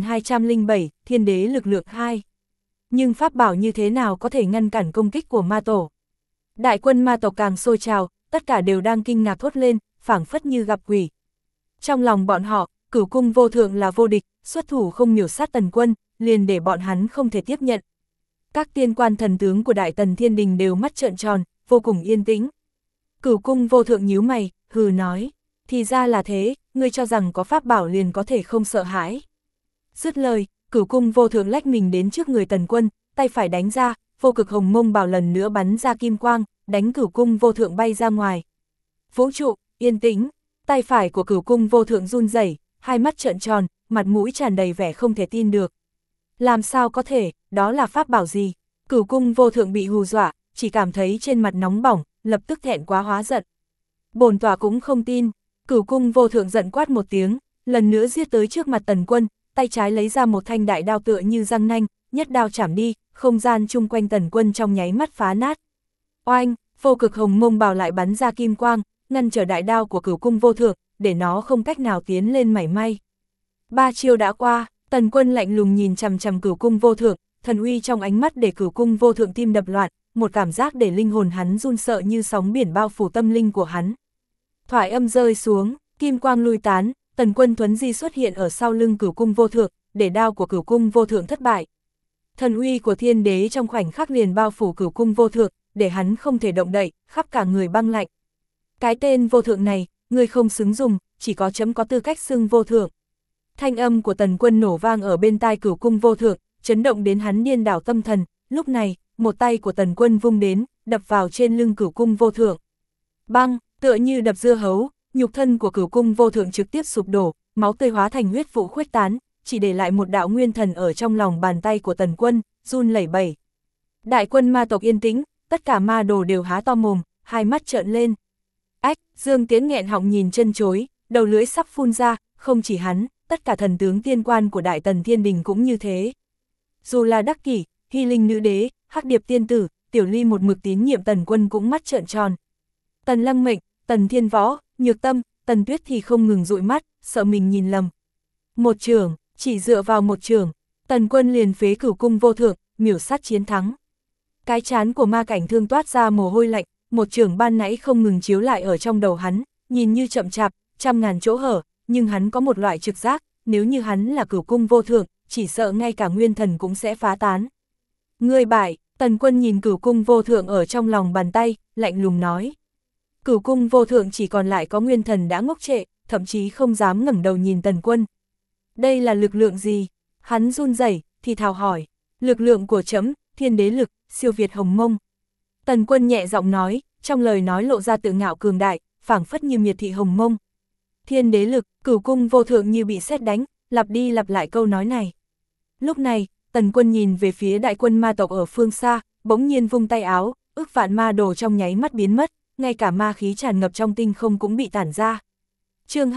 2207, Thiên đế lực lượng 2. Nhưng pháp bảo như thế nào có thể ngăn cản công kích của ma tổ? Đại quân ma tộc càng sôi trào, tất cả đều đang kinh ngạc thốt lên, phảng phất như gặp quỷ. Trong lòng bọn họ, Cửu cung vô thượng là vô địch, xuất thủ không miểu sát Tần Quân, liền để bọn hắn không thể tiếp nhận. Các tiên quan thần tướng của Đại Tần Thiên Đình đều mắt trợn tròn, vô cùng yên tĩnh. Cửu cung vô thượng nhíu mày, hừ nói, thì ra là thế, ngươi cho rằng có pháp bảo liền có thể không sợ hãi. Dứt lời, Cửu cung vô thượng lách mình đến trước người Tần Quân, tay phải đánh ra, vô cực hồng mông bào lần nữa bắn ra kim quang, đánh Cửu cung vô thượng bay ra ngoài. Vũ trụ, yên tĩnh, tay phải của Cửu cung vô thượng run rẩy, hai mắt trợn tròn, mặt mũi tràn đầy vẻ không thể tin được. Làm sao có thể, đó là pháp bảo gì? Cửu cung vô thượng bị hù dọa, chỉ cảm thấy trên mặt nóng bỏng, lập tức thẹn quá hóa giận. Bổn tọa cũng không tin. Cửu cung vô thượng giận quát một tiếng, lần nữa giết tới trước mặt Tần Quân, tay trái lấy ra một thanh đại đao tựa như răng nanh, nhất đao chảm đi, không gian chung quanh Tần Quân trong nháy mắt phá nát. Oanh, vô cực hồng mông bào lại bắn ra kim quang, ngăn trở đại đao của Cửu cung vô thượng, để nó không cách nào tiến lên mảy may. Ba chiêu đã qua, Tần Quân lạnh lùng nhìn chằm chằm Cửu cung vô thượng, thần uy trong ánh mắt để Cửu cung vô thượng tim đập loạn, một cảm giác để linh hồn hắn run sợ như sóng biển bao phủ tâm linh của hắn. Thoại âm rơi xuống, kim quang lui tán, Tần Quân thuấn di xuất hiện ở sau lưng Cửu cung vô thượng, để đao của Cửu cung vô thượng thất bại. Thần uy của thiên đế trong khoảnh khắc liền bao phủ Cửu cung vô thượng, để hắn không thể động đậy, khắp cả người băng lạnh. Cái tên vô thượng này, ngươi không xứng dùng, chỉ có chấm có tư cách xưng vô thượng. Thanh âm của Tần Quân nổ vang ở bên tai Cửu cung vô thượng, chấn động đến hắn điên đảo tâm thần, lúc này, một tay của Tần Quân vung đến, đập vào trên lưng Cửu cung vô thượng. Băng, tựa như đập dưa hấu, nhục thân của Cửu cung vô thượng trực tiếp sụp đổ, máu tươi hóa thành huyết vụ khuếch tán, chỉ để lại một đạo nguyên thần ở trong lòng bàn tay của Tần Quân, run lẩy bẩy. Đại quân ma tộc yên tĩnh, tất cả ma đồ đều há to mồm, hai mắt trợn lên. Ách, Dương Tiễn nghẹn họng nhìn chân chối, đầu lưỡi sắp phun ra, không chỉ hắn, tất cả thần tướng tiên quan của Đại Tần Thiên Đình cũng như thế. Dù là Đắc Kỷ, Hy Linh Nữ Đế, Hắc Điệp Tiên Tử, Tiểu Ly một mực tín nhiệm Tần Quân cũng mắt trợn tròn. Tần Lăng Mệnh, Tần Thiên Võ, Nhược Tâm, Tần Tuyết thì không ngừng dụi mắt, sợ mình nhìn lầm. Một chưởng, chỉ dựa vào một chưởng, Tần Quân liền phế Cửu cung vô thượng, miểu sát chiến thắng. Cái chán của ma cảnh thương toát ra mồ hôi lạnh, một chưởng ban nãy không ngừng chiếu lại ở trong đầu hắn, nhìn như chậm chạp, trăm ngàn chỗ hở, nhưng hắn có một loại trực giác, nếu như hắn là Cửu cung vô thượng, chỉ sợ ngay cả nguyên thần cũng sẽ phá tán. Ngươi bại, Tần Quân nhìn Cửu cung vô thượng ở trong lòng bàn tay, lạnh lùng nói. Cửu cung vô thượng chỉ còn lại có nguyên thần đã ngốc trệ, thậm chí không dám ngẩng đầu nhìn Tần Quân. Đây là lực lượng gì? Hắn run rẩy, thì thào hỏi. Lực lượng của chấm, thiên đế lực, siêu việt hồng mông. Tần Quân nhẹ giọng nói, trong lời nói lộ ra tự ngạo cường đại, phảng phất như miệt thị hồng mông. Thiên đế lực, Cửu cung vô thượng như bị sét đánh, lặp đi lặp lại câu nói này. Lúc này, Tần Quân nhìn về phía đại quân ma tộc ở phương xa, bỗng nhiên vung tay áo, ức vạn ma đồ trong nháy mắt biến mất, ngay cả ma khí tràn ngập trong tinh không cũng bị tản ra. Chương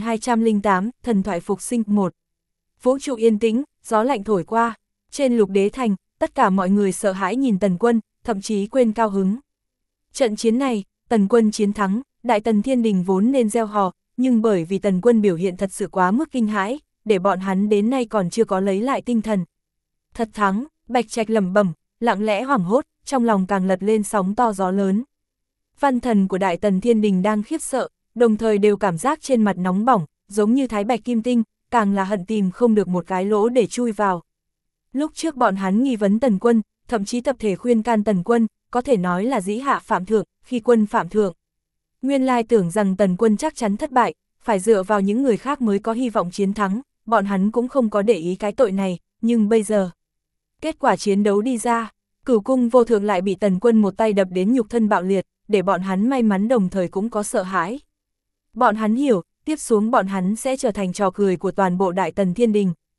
2208, Thần thoại phục sinh 1. Vũ trụ yên tĩnh, gió lạnh thổi qua, trên Lục Đế Thành, tất cả mọi người sợ hãi nhìn Tần Quân, thậm chí quên cao hứng. Trận chiến này, Tần Quân chiến thắng, Đại Tần Thiên Đình vốn nên reo hò, nhưng bởi vì Tần Quân biểu hiện thật sự quá mức kinh hãi, để bọn hắn đến nay còn chưa có lấy lại tinh thần. Thật thắng, Bạch Trạch lẩm bẩm, lặng lẽ hoảng hốt, trong lòng càng lật lên sóng to gió lớn. Văn thần của Đại Tần Thiên Đình đang khiếp sợ, đồng thời đều cảm giác trên mặt nóng bỏng, giống như thái bạch kim tinh, càng là hận tìm không được một cái lỗ để chui vào. Lúc trước bọn hắn nghi vấn Tần Quân, thậm chí tập thể khuyên can Tần Quân, có thể nói là dĩ hạ phạm thượng, khi quân phạm thượng. Nguyên lai tưởng rằng Tần Quân chắc chắn thất bại, phải dựa vào những người khác mới có hy vọng chiến thắng, bọn hắn cũng không có để ý cái tội này, nhưng bây giờ, kết quả chiến đấu đi ra, Cửu cung vô thượng lại bị Tần Quân một tay đập đến nhục thân bạo liệt, để bọn hắn may mắn đồng thời cũng có sợ hãi. Bọn hắn hiểu, tiếp xuống bọn hắn sẽ trở thành trò cười của toàn bộ Đại Tần Thiên Đình.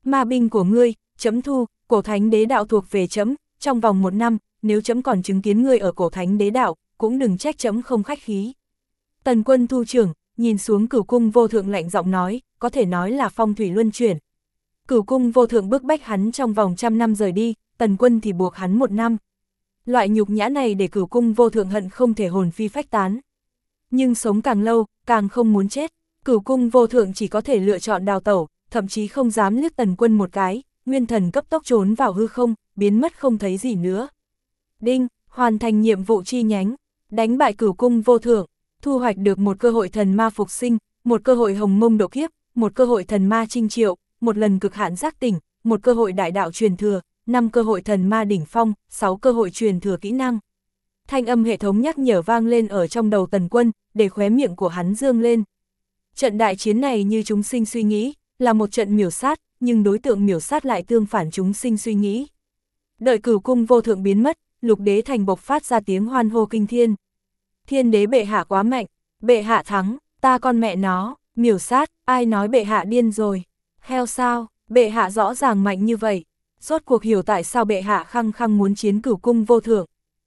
Ma binh của ngươi, trẫm thu, Cổ Thánh Đế đạo thuộc về trẫm, trong vòng 1 năm, nếu trẫm còn chứng kiến ngươi ở Cổ Thánh Đế đạo, cũng đừng trách trẫm không khách khí. Tần Quân thu trưởng, nhìn xuống Cửu Cung Vô Thượng lạnh giọng nói, có thể nói là phong thủy luân chuyển. Cửu Cung Vô Thượng bức bách hắn trong vòng 100 năm rời đi, Tần Quân thì buộc hắn 1 năm. Loại nhục nhã này để Cửu Cung Vô Thượng hận không thể hồn phi phách tán. Nhưng sống càng lâu, càng không muốn chết, Cửu Cung Vô Thượng chỉ có thể lựa chọn đào tẩu, thậm chí không dám liếc Tần Quân một cái, nguyên thần cấp tốc trốn vào hư không, biến mất không thấy gì nữa. Đinh, hoàn thành nhiệm vụ chi nhánh, đánh bại Cửu Cung Vô Thượng, thu hoạch được một cơ hội thần ma phục sinh, một cơ hội hồng mông độ kiếp, một cơ hội thần ma trinh triệu, một lần cực hạn giác tỉnh, một cơ hội đại đạo truyền thừa, 5 cơ hội thần ma đỉnh phong, 6 cơ hội truyền thừa kỹ năng. Thanh âm hệ thống nhắc nhở vang lên ở trong đầu Tần Quân, để khóe miệng của hắn dương lên. Trận đại chiến này như chúng sinh suy nghĩ, là một trận miểu sát, nhưng đối tượng miểu sát lại tương phản chúng sinh suy nghĩ. Đợi Cửu Cung Vô Thượng biến mất, Lục Đế Thành bộc phát ra tiếng hoan hô kinh thiên. Thiên đế bệ hạ quá mạnh, bệ hạ thắng, ta con mẹ nó, miểu sát, ai nói bệ hạ điên rồi. Heo sao, bệ hạ rõ ràng mạnh như vậy, rốt cuộc hiểu tại sao bệ hạ khăng khăng muốn chiến Cửu Cung Vô Thượng.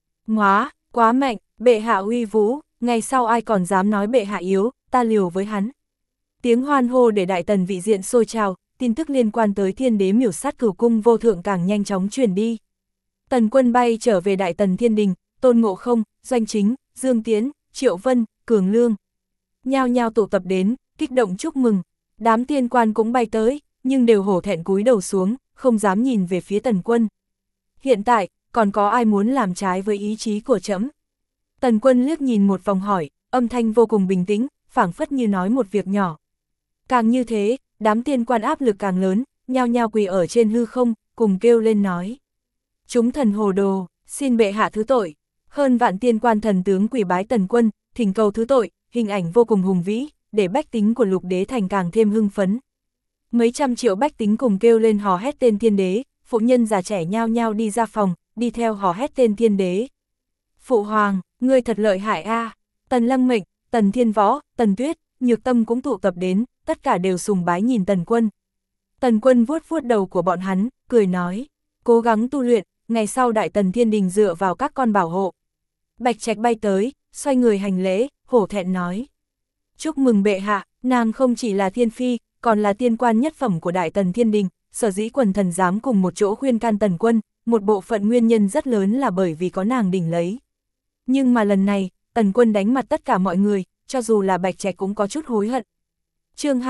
Ngoá, quá mạnh, bệ hạ uy vũ, ngày sau ai còn dám nói bệ hạ yếu, ta liều với hắn. Tiếng hoan hô để Đại Tần vị diện sôi trào, tin tức liên quan tới thiên đế miểu sát Cửu Cung Vô Thượng càng nhanh chóng truyền đi. Tần Quân bay trở về Đại Tần Thiên Đình, Tôn Ngộ Không, Doanh Chính, Dương Tiến, Triệu Vân, Cường Lương. Nhao nhao tụ tập đến, kích động chúc mừng. Đám tiên quan cũng bay tới, nhưng đều hổ thẹn cúi đầu xuống, không dám nhìn về phía Tần Quân. Hiện tại, còn có ai muốn làm trái với ý chí của trẫm? Tần Quân liếc nhìn một vòng hỏi, âm thanh vô cùng bình tĩnh, phảng phất như nói một việc nhỏ. Càng như thế, đám tiên quan áp lực càng lớn, nhao nhao quỳ ở trên hư không, cùng kêu lên nói. Chúng thần hồ đồ, xin bệ hạ thứ tội. Hơn vạn tiên quan thần tướng quỳ bái Tần Quân, thỉnh cầu thứ tội, hình ảnh vô cùng hùng vĩ, để bách tính của Lục Đế Thành càng thêm hưng phấn. Mấy trăm triệu bách tính cùng kêu lên hò hét tên thiên đế, phụ nhân già trẻ nhao nhao đi ra phòng, đi theo hò hét tên thiên đế. Phụ hoàng, ngươi thật lợi hại a. Tần Lăng Mệnh, Tần Thiên Võ, Tần Tuyết, Nhược Tâm cũng tụ tập đến, tất cả đều sùng bái nhìn Tần Quân. Tần Quân vuốt vuốt đầu của bọn hắn, cười nói, cố gắng tu luyện, ngày sau Đại Tần Thiên Đình dựa vào các con bảo hộ. Bạch Trạch bay tới, xoay người hành lễ, hổ thẹn nói. Chúc mừng bệ hạ, nàng không chỉ là thiên phi, còn là tiên quan nhất phẩm của Đại Tần Thiên Đình, sở dĩ quần thần dám cùng một chỗ khuyên can Tần Quân, một bộ phận nguyên nhân rất lớn là bởi vì có nàng đỉnh lấy. Nhưng mà lần này, Tần Quân đánh mặt tất cả mọi người, cho dù là Bạch Trạch cũng có chút hối hận. Chương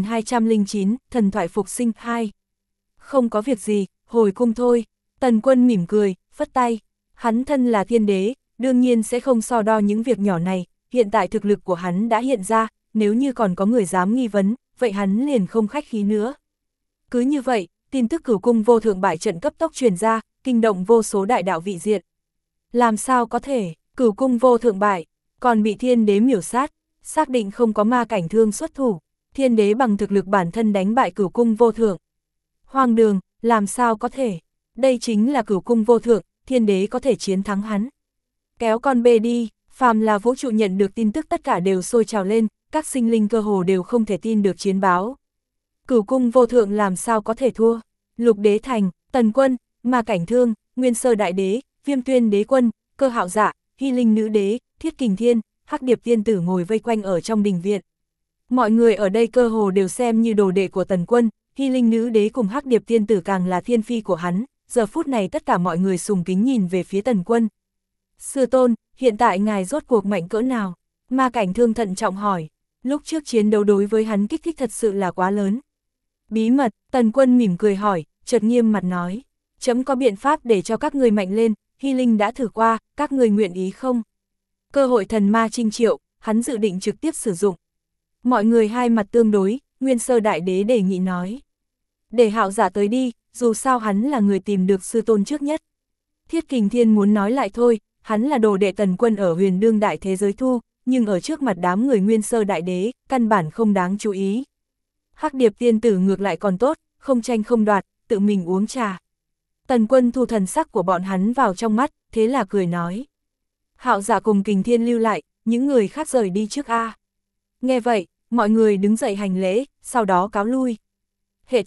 2209, Thần thoại phục sinh 2. Không có việc gì, hồi cung thôi. Tần Quân mỉm cười, phất tay. Hắn thân là thiên đế, đương nhiên sẽ không so đo những việc nhỏ này, hiện tại thực lực của hắn đã hiện ra, nếu như còn có người dám nghi vấn, vậy hắn liền không khách khí nữa. Cứ như vậy, tin tức Cửu Cung Vô Thượng bại trận cấp tốc truyền ra, kinh động vô số đại đạo vị diện. Làm sao có thể, Cửu Cung Vô Thượng bại, còn bị thiên đế miểu sát, xác định không có ma cảnh thương xuất thủ, thiên đế bằng thực lực bản thân đánh bại Cửu Cung Vô Thượng. Hoang đường, làm sao có thể, đây chính là Cửu Cung Vô Thượng, thiên đế có thể chiến thắng hắn. Kéo con bê đi, phàm là vũ trụ nhận được tin tức tất cả đều sôi trào lên, các sinh linh cơ hồ đều không thể tin được chiến báo. Cửu Cung Vô Thượng làm sao có thể thua, Lục Đế Thành, Tần Quân, Ma Cảnh Thương, Nguyên Sơ Đại Đế, Viêm Tuyên Đế Quân, Cơ Hạo Dạ, Hy Linh Nữ Đế, Thiết Kình Thiên, Hắc Điệp Tiên Tử ngồi vây quanh ở trong đình viện. Mọi người ở đây cơ hồ đều xem như đồ đệ của Tần Quân, Hy Linh Nữ Đế cùng Hắc Điệp Tiên Tử càng là thiên phi của hắn, giờ phút này tất cả mọi người sùng kính nhìn về phía Tần Quân. Sư tôn, hiện tại ngài rốt cuộc mạnh cỡ nào? Ma Cảnh Thương thận trọng hỏi, lúc trước chiến đấu đối với hắn kích thích thật sự là quá lớn. Bí mật, Tần Quân mỉm cười hỏi, chợt nghiêm mặt nói, chấm có biện pháp để cho các người mạnh lên, Hy Linh đã thử qua, các người nguyện ý không? Cơ hội thần ma trinh triệu, hắn dự định trực tiếp sử dụng. Mọi người hai mặt tương đối, Nguyên Sơ Đại Đế đề nghị nói. Để Hạo Giả tới đi, dù sao hắn là người tìm được sư tôn trước nhất. Thiết Kình Thiên muốn nói lại thôi, hắn là đồ đệ Tần Quân ở Huyền Đương Đại Thế Giới thu, nhưng ở trước mặt đám người Nguyên Sơ Đại Đế, căn bản không đáng chú ý. Hắc Điệp Tiên Tử ngược lại còn tốt, không tranh không đoạt, tự mình uống trà. Tần Quân thu thần sắc của bọn hắn vào trong mắt, thế là cười nói. Hạo Giả cùng Kình Thiên lưu lại, những người khác rời đi trước a. Nghe vậy, mọi người đứng dậy hành lễ, sau đó cáo lui. Hệ thống,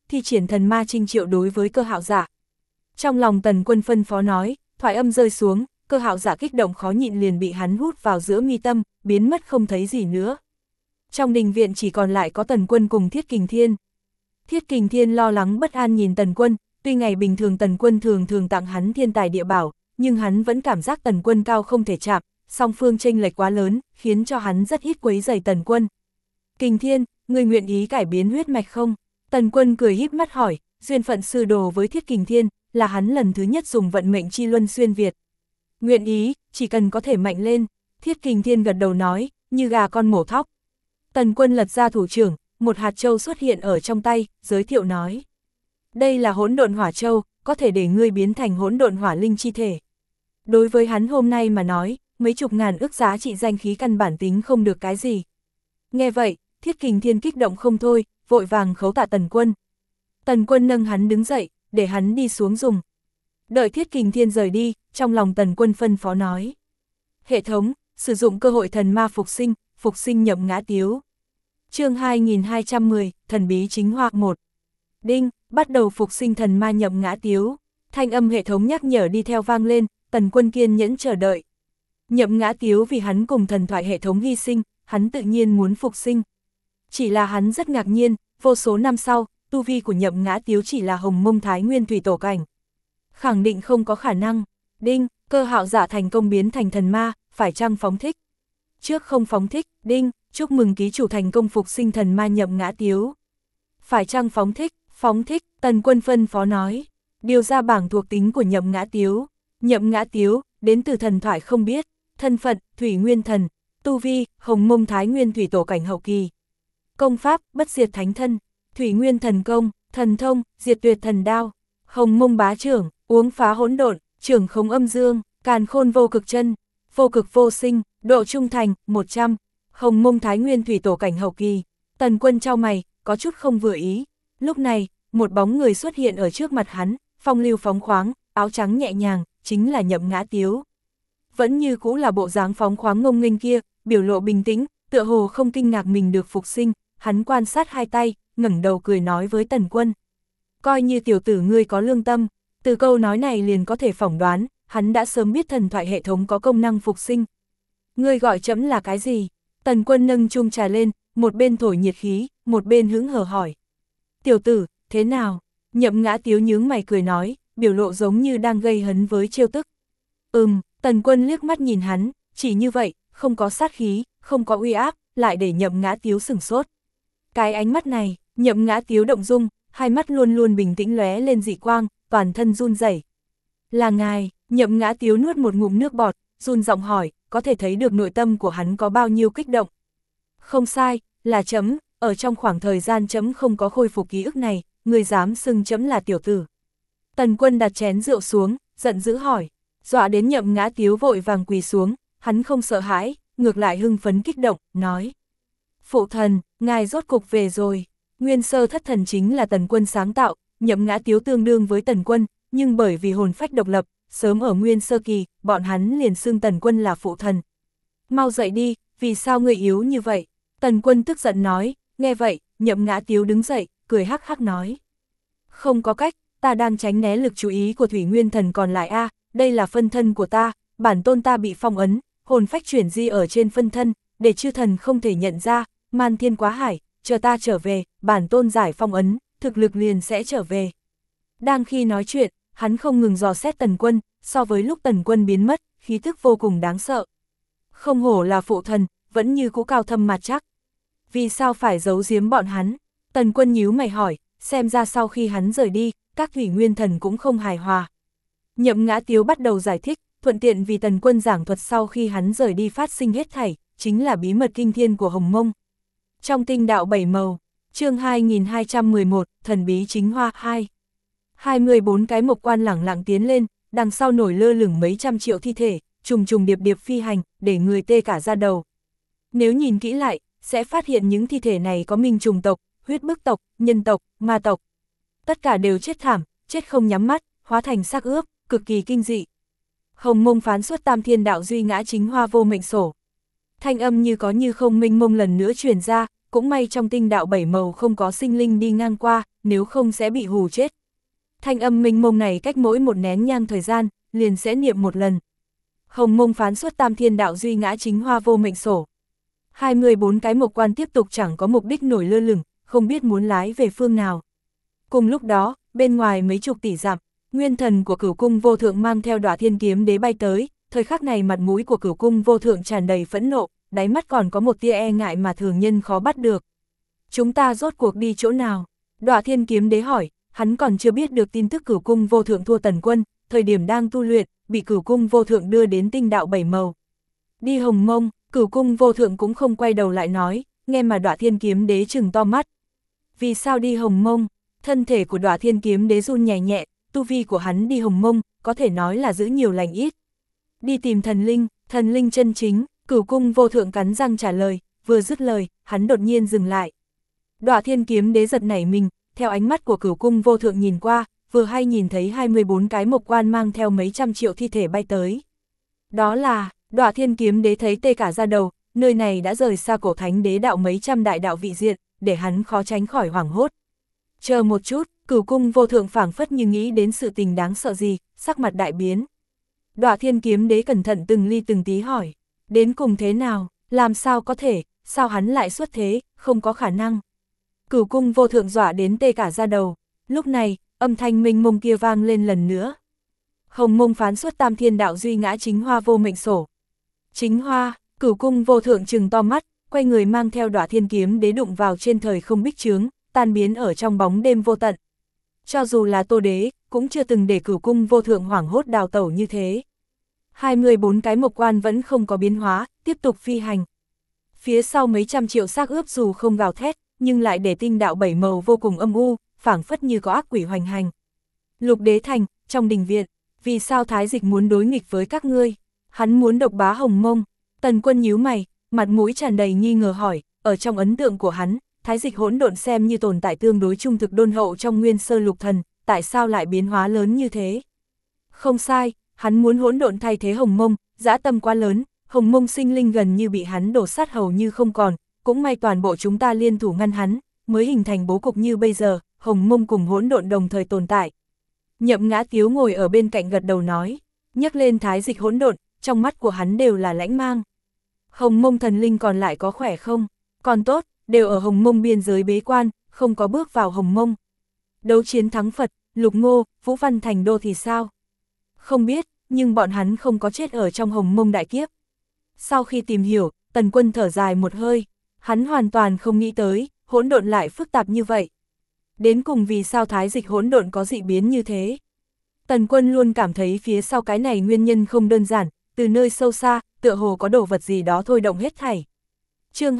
thi triển thần ma trinh triệu đối với Cơ Hạo Giả. Trong lòng Tần Quân phân phó nói, thoại âm rơi xuống, Cơ Hạo Giả kích động khó nhịn liền bị hắn hút vào giữa mi tâm, biến mất không thấy gì nữa. Trong đình viện chỉ còn lại có Tần Quân cùng Thiết Kình Thiên. Thiết Kình Thiên lo lắng bất an nhìn Tần Quân, tuy ngày bình thường Tần Quân thường tặng hắn thiên tài địa bảo, nhưng hắn vẫn cảm giác Tần Quân cao không thể chạm, song phương chênh lệch quá lớn, khiến cho hắn rất ít quấy rầy Tần Quân. Kình Thiên, ngươi nguyện ý cải biến huyết mạch không? Tần Quân cười híp mắt hỏi, duyên phận sư đồ với Thiết Kình Thiên, là hắn lần thứ nhất dùng vận mệnh chi luân xuyên Việt. Nguyện ý, chỉ cần có thể mạnh lên. Thiết Kình Thiên gật đầu nói, như gà con mổ thóc. Tần Quân lật ra thủ trưởng, một hạt châu xuất hiện ở trong tay, giới thiệu nói. Đây là hỗn độn hỏa châu, có thể để ngươi biến thành hỗn độn hỏa linh chi thể. Đối với hắn hôm nay mà nói, mấy chục ngàn ức giá trị danh khí căn bản tính không được cái gì. Nghe vậy, Thiết Kình Thiên kích động không thôi, vội vàng khấu tạ Tần Quân. Tần Quân nâng hắn đứng dậy, để hắn đi xuống dùng. Đợi Thiết Kình Thiên rời đi, trong lòng Tần Quân phân phó nói. Hệ thống, sử dụng cơ hội thần ma phục sinh Nhậm Ngã Tiếu. Chương 2210, thần bí chính hoa 1. Đinh, bắt đầu phục sinh thần ma Nhậm Ngã Tiếu. Thanh âm hệ thống nhắc nhở đi theo vang lên, Tần Quân kiên nhẫn chờ đợi. Nhậm Ngã Tiếu vì hắn cùng thần thoại hệ thống hy sinh, hắn tự nhiên muốn phục sinh. Chỉ là hắn rất ngạc nhiên, vô số năm sau, tu vi của Nhậm Ngã Tiếu chỉ là Hồng Mông Thái Nguyên Thủy Tổ cảnh. Khẳng định không có khả năng. Đinh, Cơ Hạo Giả thành công biến thành thần ma, phải chăng phóng thích? Trước không phóng thích. Đinh, chúc mừng ký chủ thành công phục sinh thần ma Nhậm Ngã Tiếu. Phải chăng phóng thích? Phóng thích, Tần Quân phân phó nói. Điều ra bảng thuộc tính của Nhậm Ngã Tiếu. Nhậm Ngã Tiếu, đến từ thần thoại không biết. Thân phận, Thủy Nguyên Thần. Tu vi, Hồng Mông Thái Nguyên Thủy Tổ cảnh hậu kỳ. Công pháp, Bất Diệt Thánh Thân. Thủy Nguyên Thần Công, Thần Thông, Diệt Tuyệt Thần Đao. Hồng Mông Bá Trưởng, Uống Phá Hỗn Độn, Trưởng Khống Âm Dương, Càn Khôn Vô Cực Chân, Vô Cực Vô Sinh, Độ Trung Thành, 100. Hồng Mông Thái Nguyên Thủy Tổ cảnh hậu kỳ. Tần Quân chau mày, có chút không vừa ý. Lúc này, một bóng người xuất hiện ở trước mặt hắn, phong lưu phóng khoáng, áo trắng nhẹ nhàng, chính là Nhậm Ngã Tiếu. Vẫn như cũ là bộ dáng phóng khoáng ngông nghênh kia, biểu lộ bình tĩnh, tựa hồ không kinh ngạc mình được phục sinh, hắn quan sát hai tay, ngẩng đầu cười nói với Tần Quân. Coi như tiểu tử ngươi có lương tâm, từ câu nói này liền có thể phỏng đoán, hắn đã sớm biết thần thoại hệ thống có công năng phục sinh. Ngươi gọi trẫm là cái gì? Tần Quân nâng chung trà lên, một bên thổi nhiệt khí, một bên hứng hờ hỏi. Tiểu tử, thế nào? Nhậm Ngã Tiếu nhướng mày cười nói, biểu lộ giống như đang gây hấn với trêu tức. Tần Quân liếc mắt nhìn hắn, chỉ như vậy, không có sát khí, không có uy áp, lại để Nhậm Ngã Tiếu sửng sốt. Cái ánh mắt này, Nhậm Ngã Tiếu động dung, hai mắt luôn luôn bình tĩnh lóe lên dị quang, toàn thân run rẩy. Là ngài? Nhậm Ngã Tiếu nuốt một ngụm nước bọt, run giọng hỏi, có thể thấy được nội tâm của hắn có bao nhiêu kích động. Không sai, là trẫm, ở trong khoảng thời gian trẫm không có khôi phục ký ức này, người dám xưng trẫm là tiểu tử. Tần Quân đặt chén rượu xuống, giận dữ hỏi, dọa đến Nhậm Ngã Tiếu vội vàng quỳ xuống, hắn không sợ hãi, ngược lại hưng phấn kích động, nói. Phụ thần, ngài rốt cục về rồi. Nguyên sơ thất thần chính là Tần Quân sáng tạo, Nhậm Ngã Tiếu tương đương với Tần Quân, nhưng bởi vì hồn phách độc lập, sớm ở nguyên sơ kỳ, bọn hắn liền xưng Tần Quân là phụ thần. Mau dậy đi, vì sao ngươi yếu như vậy? Tần Quân tức giận nói, nghe vậy, Nhậm Ngã Tiếu đứng dậy, cười hắc hắc nói. Không có cách, ta đang tránh né lực chú ý của Thủy Nguyên Thần còn lại a, đây là phân thân của ta, bản tôn ta bị phong ấn, hồn phách chuyển di ở trên phân thân, để chư thần không thể nhận ra, man thiên quá hải, chờ ta trở về, bản tôn giải phong ấn, thực lực liền sẽ trở về. Đang khi nói chuyện, hắn không ngừng dò xét Tần Quân, so với lúc Tần Quân biến mất, khí thức vô cùng đáng sợ. Không hổ là phụ thần, vẫn như cũ cao thâm mặt chắc. Vì sao phải giấu giếm bọn hắn? Tần Quân nhíu mày hỏi, xem ra sau khi hắn rời đi, các Thủy Nguyên Thần cũng không hài hòa. Nhậm Ngã Tiếu bắt đầu giải thích, thuận tiện vì Tần Quân giảng thuật sau khi hắn rời đi phát sinh hết thảy, chính là bí mật kinh thiên của Hồng Mông. Trong tinh đạo 7 màu, chương 2211, thần bí chính hoa 2. 24 cái mộc quan lẳng lặng tiến lên, đằng sau nổi lơ lửng mấy trăm triệu thi thể, trùng trùng điệp điệp phi hành, để người tê cả da đầu. Nếu nhìn kỹ lại, sẽ phát hiện những thi thể này có minh trùng tộc, huyết bức tộc, nhân tộc, ma tộc. Tất cả đều chết thảm, chết không nhắm mắt, hóa thành xác ướp, cực kỳ kinh dị. Hồng Mông phán xuất tam thiên đạo duy ngã chính hoa vô mệnh sổ. Thanh âm như có như không mênh mông lần nữa truyền ra, cũng may trong tinh đạo 7 màu không có sinh linh đi ngang qua, nếu không sẽ bị hù chết. Thanh âm mênh mông này cách mỗi một nén nhang thời gian, liền sẽ niệm một lần. Hồng Mông phán xuất tam thiên đạo duy ngã chính hoa vô mệnh sổ. 24 cái mộc quan tiếp tục chẳng có mục đích nổi lơ lửng, không biết muốn lái về phương nào. Cùng lúc đó, bên ngoài mấy chục tỷ dặm, nguyên thần của Cửu Cung Vô Thượng mang theo Đọa Thiên Kiếm Đế bay tới, thời khắc này mặt mũi của Cửu Cung Vô Thượng tràn đầy phẫn nộ, đáy mắt còn có một tia e ngại mà thường nhân khó bắt được. Chúng ta rốt cuộc đi chỗ nào? Đọa Thiên Kiếm Đế hỏi, hắn còn chưa biết được tin tức Cửu Cung Vô Thượng thua Tần Quân, thời điểm đang tu luyện, bị Cửu Cung Vô Thượng đưa đến tinh đạo 7 màu. Đi Hồng Mông, Cửu Cung Vô Thượng cũng không quay đầu lại nói, nghe mà Đọa Thiên Kiếm Đế trừng to mắt. Vì sao đi Hồng Mông? Thân thể của Đọa Thiên Kiếm Đế run nhẹ nhẹ, tu vi của hắn đi Hồng Mông, có thể nói là giữ nhiều lành ít. Đi tìm thần linh chân chính, Cửu Cung Vô Thượng cắn răng trả lời, vừa dứt lời, hắn đột nhiên dừng lại. Đọa Thiên Kiếm Đế giật nảy mình, theo ánh mắt của Cửu Cung Vô Thượng nhìn qua, vừa hay nhìn thấy 24 cái mộc quan mang theo mấy trăm triệu thi thể bay tới. Đó là, Đọa Thiên Kiếm Đế thấy tê cả da đầu, nơi này đã rời xa cổ thánh đế đạo mấy trăm đại đạo vị diện, để hắn khó tránh khỏi hoảng hốt. Chờ một chút, Cửu Cung Vô Thượng phảng phất như nghĩ đến sự tình đáng sợ gì, sắc mặt đại biến. Đọa Thiên Kiếm Đế cẩn thận từng ly từng tí hỏi, đến cùng thế nào, làm sao có thể, sao hắn lại xuất thế, không có khả năng. Cửu Cung Vô Thượng dọa đến tê cả da đầu, lúc này, âm thanh mênh mông kia vang lên lần nữa. Hồng Mông phán xuất tam thiên đạo duy ngã chính hoa vô mệnh sổ. Chính hoa, Cửu Cung Vô Thượng trừng to mắt, quay người mang theo Đọa Thiên Kiếm Đế đụng vào trên thời không bích chướng, tan biến ở trong bóng đêm vô tận. Cho dù là Tô Đế, cũng chưa từng để Cửu Cung Vô Thượng hoảng hốt đào tẩu như thế. 24 cái mộc quan vẫn không có biến hóa, tiếp tục phi hành. Phía sau mấy trăm triệu xác ướp dù không gào thét, nhưng lại để tinh đạo 7 màu vô cùng âm u, phảng phất như có ác quỷ hoành hành. Lục Đế Thành, trong đình viện, vì sao Thái Dịch muốn đối nghịch với các ngươi? Hắn muốn độc bá Hồng Mông. Tần Quân nhíu mày, mặt mũi tràn đầy nghi ngờ hỏi, ở trong ấn tượng của hắn, Thái Dịch hỗn độn xem như tồn tại tương đối trung thực đôn hậu trong Nguyên Sơ Lục Thần, tại sao lại biến hóa lớn như thế? Không sai, hắn muốn hỗn độn thay thế Hồng Mông, dã tâm quá lớn, Hồng Mông sinh linh gần như bị hắn đổ sát hầu như không còn, cũng may toàn bộ chúng ta liên thủ ngăn hắn, mới hình thành bố cục như bây giờ, Hồng Mông cùng hỗn độn đồng thời tồn tại. Nhậm Ngã Tiếu ngồi ở bên cạnh gật đầu nói, nhắc lên Thái Dịch hỗn độn, trong mắt của hắn đều là lãnh mang. Hồng Mông thần linh còn lại có khỏe không? Còn tốt, đều ở Hồng Mông biên giới bế quan, không có bước vào Hồng Mông. Đấu chiến thắng Phật, Lục Ngô, Vũ Văn Thành Đô thì sao? Không biết, nhưng bọn hắn không có chết ở trong Hồng Mông đại kiếp. Sau khi tìm hiểu, Tần Quân thở dài một hơi, hắn hoàn toàn không nghĩ tới, hỗn độn lại phức tạp như vậy. Đến cùng vì sao Thái Dịch hỗn độn có dị biến như thế? Tần Quân luôn cảm thấy phía sau cái này nguyên nhân không đơn giản, từ nơi sâu xa, tựa hồ có đồ vật gì đó thôi động hết thảy. Chương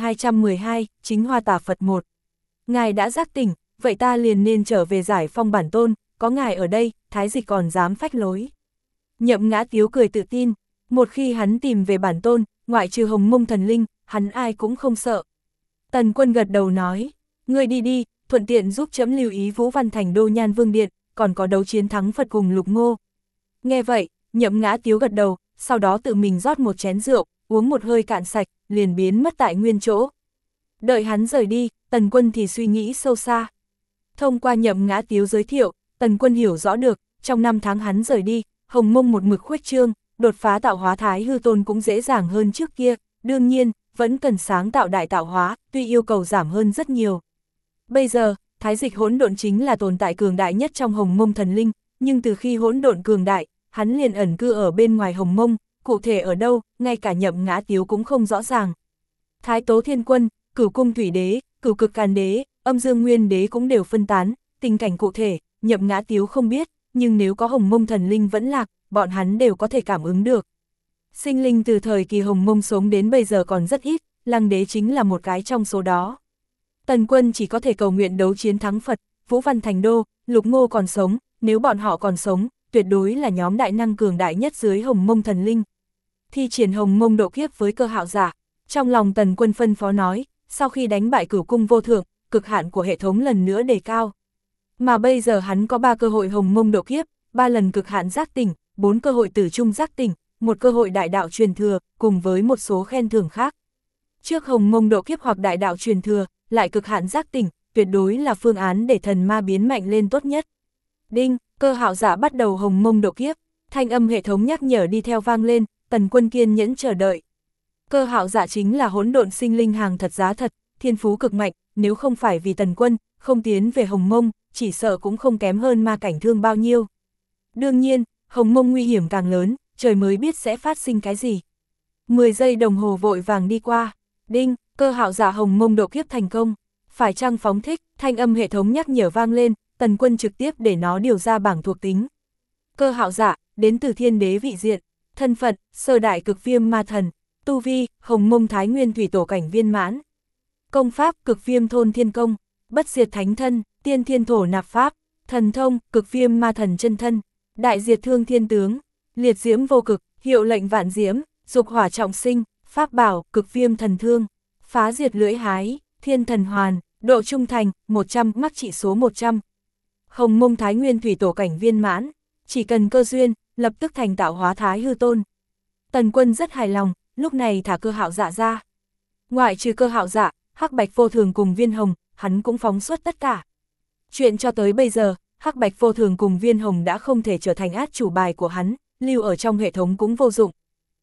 2212, Chính Hoa Tà Phật 1. Ngài đã giác tỉnh, vậy ta liền nên trở về giải phong bản tôn, có ngài ở đây, Thái Dịch còn dám phách lối. Nhậm Ngã Tiếu cười tự tin, một khi hắn tìm về bản tôn, ngoại trừ Hồng Mông thần linh, hắn ai cũng không sợ. Tần Quân gật đầu nói, ngươi đi đi, thuận tiện giúp chấm lưu ý Vũ Văn Thành Đô Nhan Vương Điện, còn có đấu chiến thắng Phật cùng Lục Ngô. Nghe vậy, Nhậm Ngã Tiếu gật đầu, sau đó tự mình rót một chén rượu, uống một hơi cạn sạch, liền biến mất tại nguyên chỗ. Đợi hắn rời đi, Tần Quân thì suy nghĩ sâu xa. Thông qua Nhậm Ngã Tiếu giới thiệu, Tần Quân hiểu rõ được, trong 5 tháng hắn rời đi, Hồng Mông một mực khuếch trương, đột phá tạo hóa Thái Hư Tôn cũng dễ dàng hơn trước kia, đương nhiên, vẫn cần sáng tạo đại tạo hóa, tuy yêu cầu giảm hơn rất nhiều. Bây giờ, Thái Dịch hỗn độn chính là tồn tại cường đại nhất trong Hồng Mông thần linh, nhưng từ khi hỗn độn cường đại, hắn liền ẩn cư ở bên ngoài Hồng Mông, cụ thể ở đâu, ngay cả Nhậm Ngã Tiếu cũng không rõ ràng. Thái Tố Thiên Quân, Cửu Cung Thủy Đế, Cửu Cực Càn Đế, Âm Dương Nguyên Đế cũng đều phân tán, tình cảnh cụ thể, Nhậm Ngã Tiếu không biết, nhưng nếu có Hồng Mông thần linh vẫn lạc, bọn hắn đều có thể cảm ứng được. Sinh linh từ thời kỳ Hồng Mông sống đến bây giờ còn rất ít, Lăng Đế chính là một cái trong số đó. Tần Quân chỉ có thể cầu nguyện đấu chiến thắng Phật, Vũ Văn Thành Đô, Lục Ngô còn sống, nếu bọn họ còn sống, tuyệt đối là nhóm đại năng cường đại nhất dưới Hồng Mông thần linh. Thi triển Hồng Mông độ kiếp với Cơ Hạo giả, trong lòng Tần Quân phân phó nói, sau khi đánh bại Cửu Cung Vô Thượng, cực hạn của hệ thống lần nữa đề cao. Mà bây giờ hắn có 3 cơ hội Hồng Mông độ kiếp, 3 lần cực hạn giác tỉnh, 4 cơ hội tử trung giác tỉnh, 1 cơ hội đại đạo truyền thừa, cùng với một số khen thưởng khác. Trước Hồng Mông độ kiếp hoặc đại đạo truyền thừa, lại cực hạn giác tỉnh, tuyệt đối là phương án để thần ma biến mạnh lên tốt nhất. Đinh, Cơ Hạo Dạ bắt đầu hồng mông độ kiếp, thanh âm hệ thống nhắc nhở đi theo vang lên, Tần Quân kiên nhẫn chờ đợi. Cơ Hạo Dạ chính là hỗn độn sinh linh hàng thật giá thật, thiên phú cực mạnh, nếu không phải vì Tần Quân không tiến về hồng mông, chỉ sợ cũng không kém hơn Ma Cảnh Thương bao nhiêu. Đương nhiên, hồng mông nguy hiểm càng lớn, trời mới biết sẽ phát sinh cái gì. 10 giây đồng hồ vội vàng đi qua, đinh, Cơ Hạo Dạ hồng mông độ kiếp thành công, phải chăng phóng thích, thanh âm hệ thống nhắc nhở vang lên, Tần Quân trực tiếp để nó điều ra bảng thuộc tính. Cơ Hạo Dạ, đến từ thiên đế vị diện, thân phận, sơ đại cực viêm ma thần, tu vi, hồng mông thái nguyên thủy tổ cảnh viên mãn. Công pháp, cực viêm thôn thiên công, bất diệt thánh thân, tiên thiên thổ nạp pháp, thần thông, cực viêm ma thần chân thân, đại diệt thương thiên tướng, liệt diễm vô cực, hiệu lệnh vạn diễm, dục hỏa trọng sinh, pháp bảo, cực viêm thần thương, phá diệt lưỡi hái, thiên thần hoàn, độ trung thành, 100, mắc trị số 100. Hồng mông thái nguyên thủy tổ cảnh viên mãn, chỉ cần cơ duyên, lập tức thành tạo hóa thái hư tôn. Tần Quân rất hài lòng, lúc này thả Cơ Hạo Dạ ra. Ngoại trừ Cơ Hạo Dạ, Hắc Bạch Vô Thường cùng Viên Hồng, hắn cũng phóng xuất tất cả. Chuyện cho tới bây giờ, Hắc Bạch Vô Thường cùng Viên Hồng đã không thể trở thành át chủ bài của hắn, lưu ở trong hệ thống cũng vô dụng.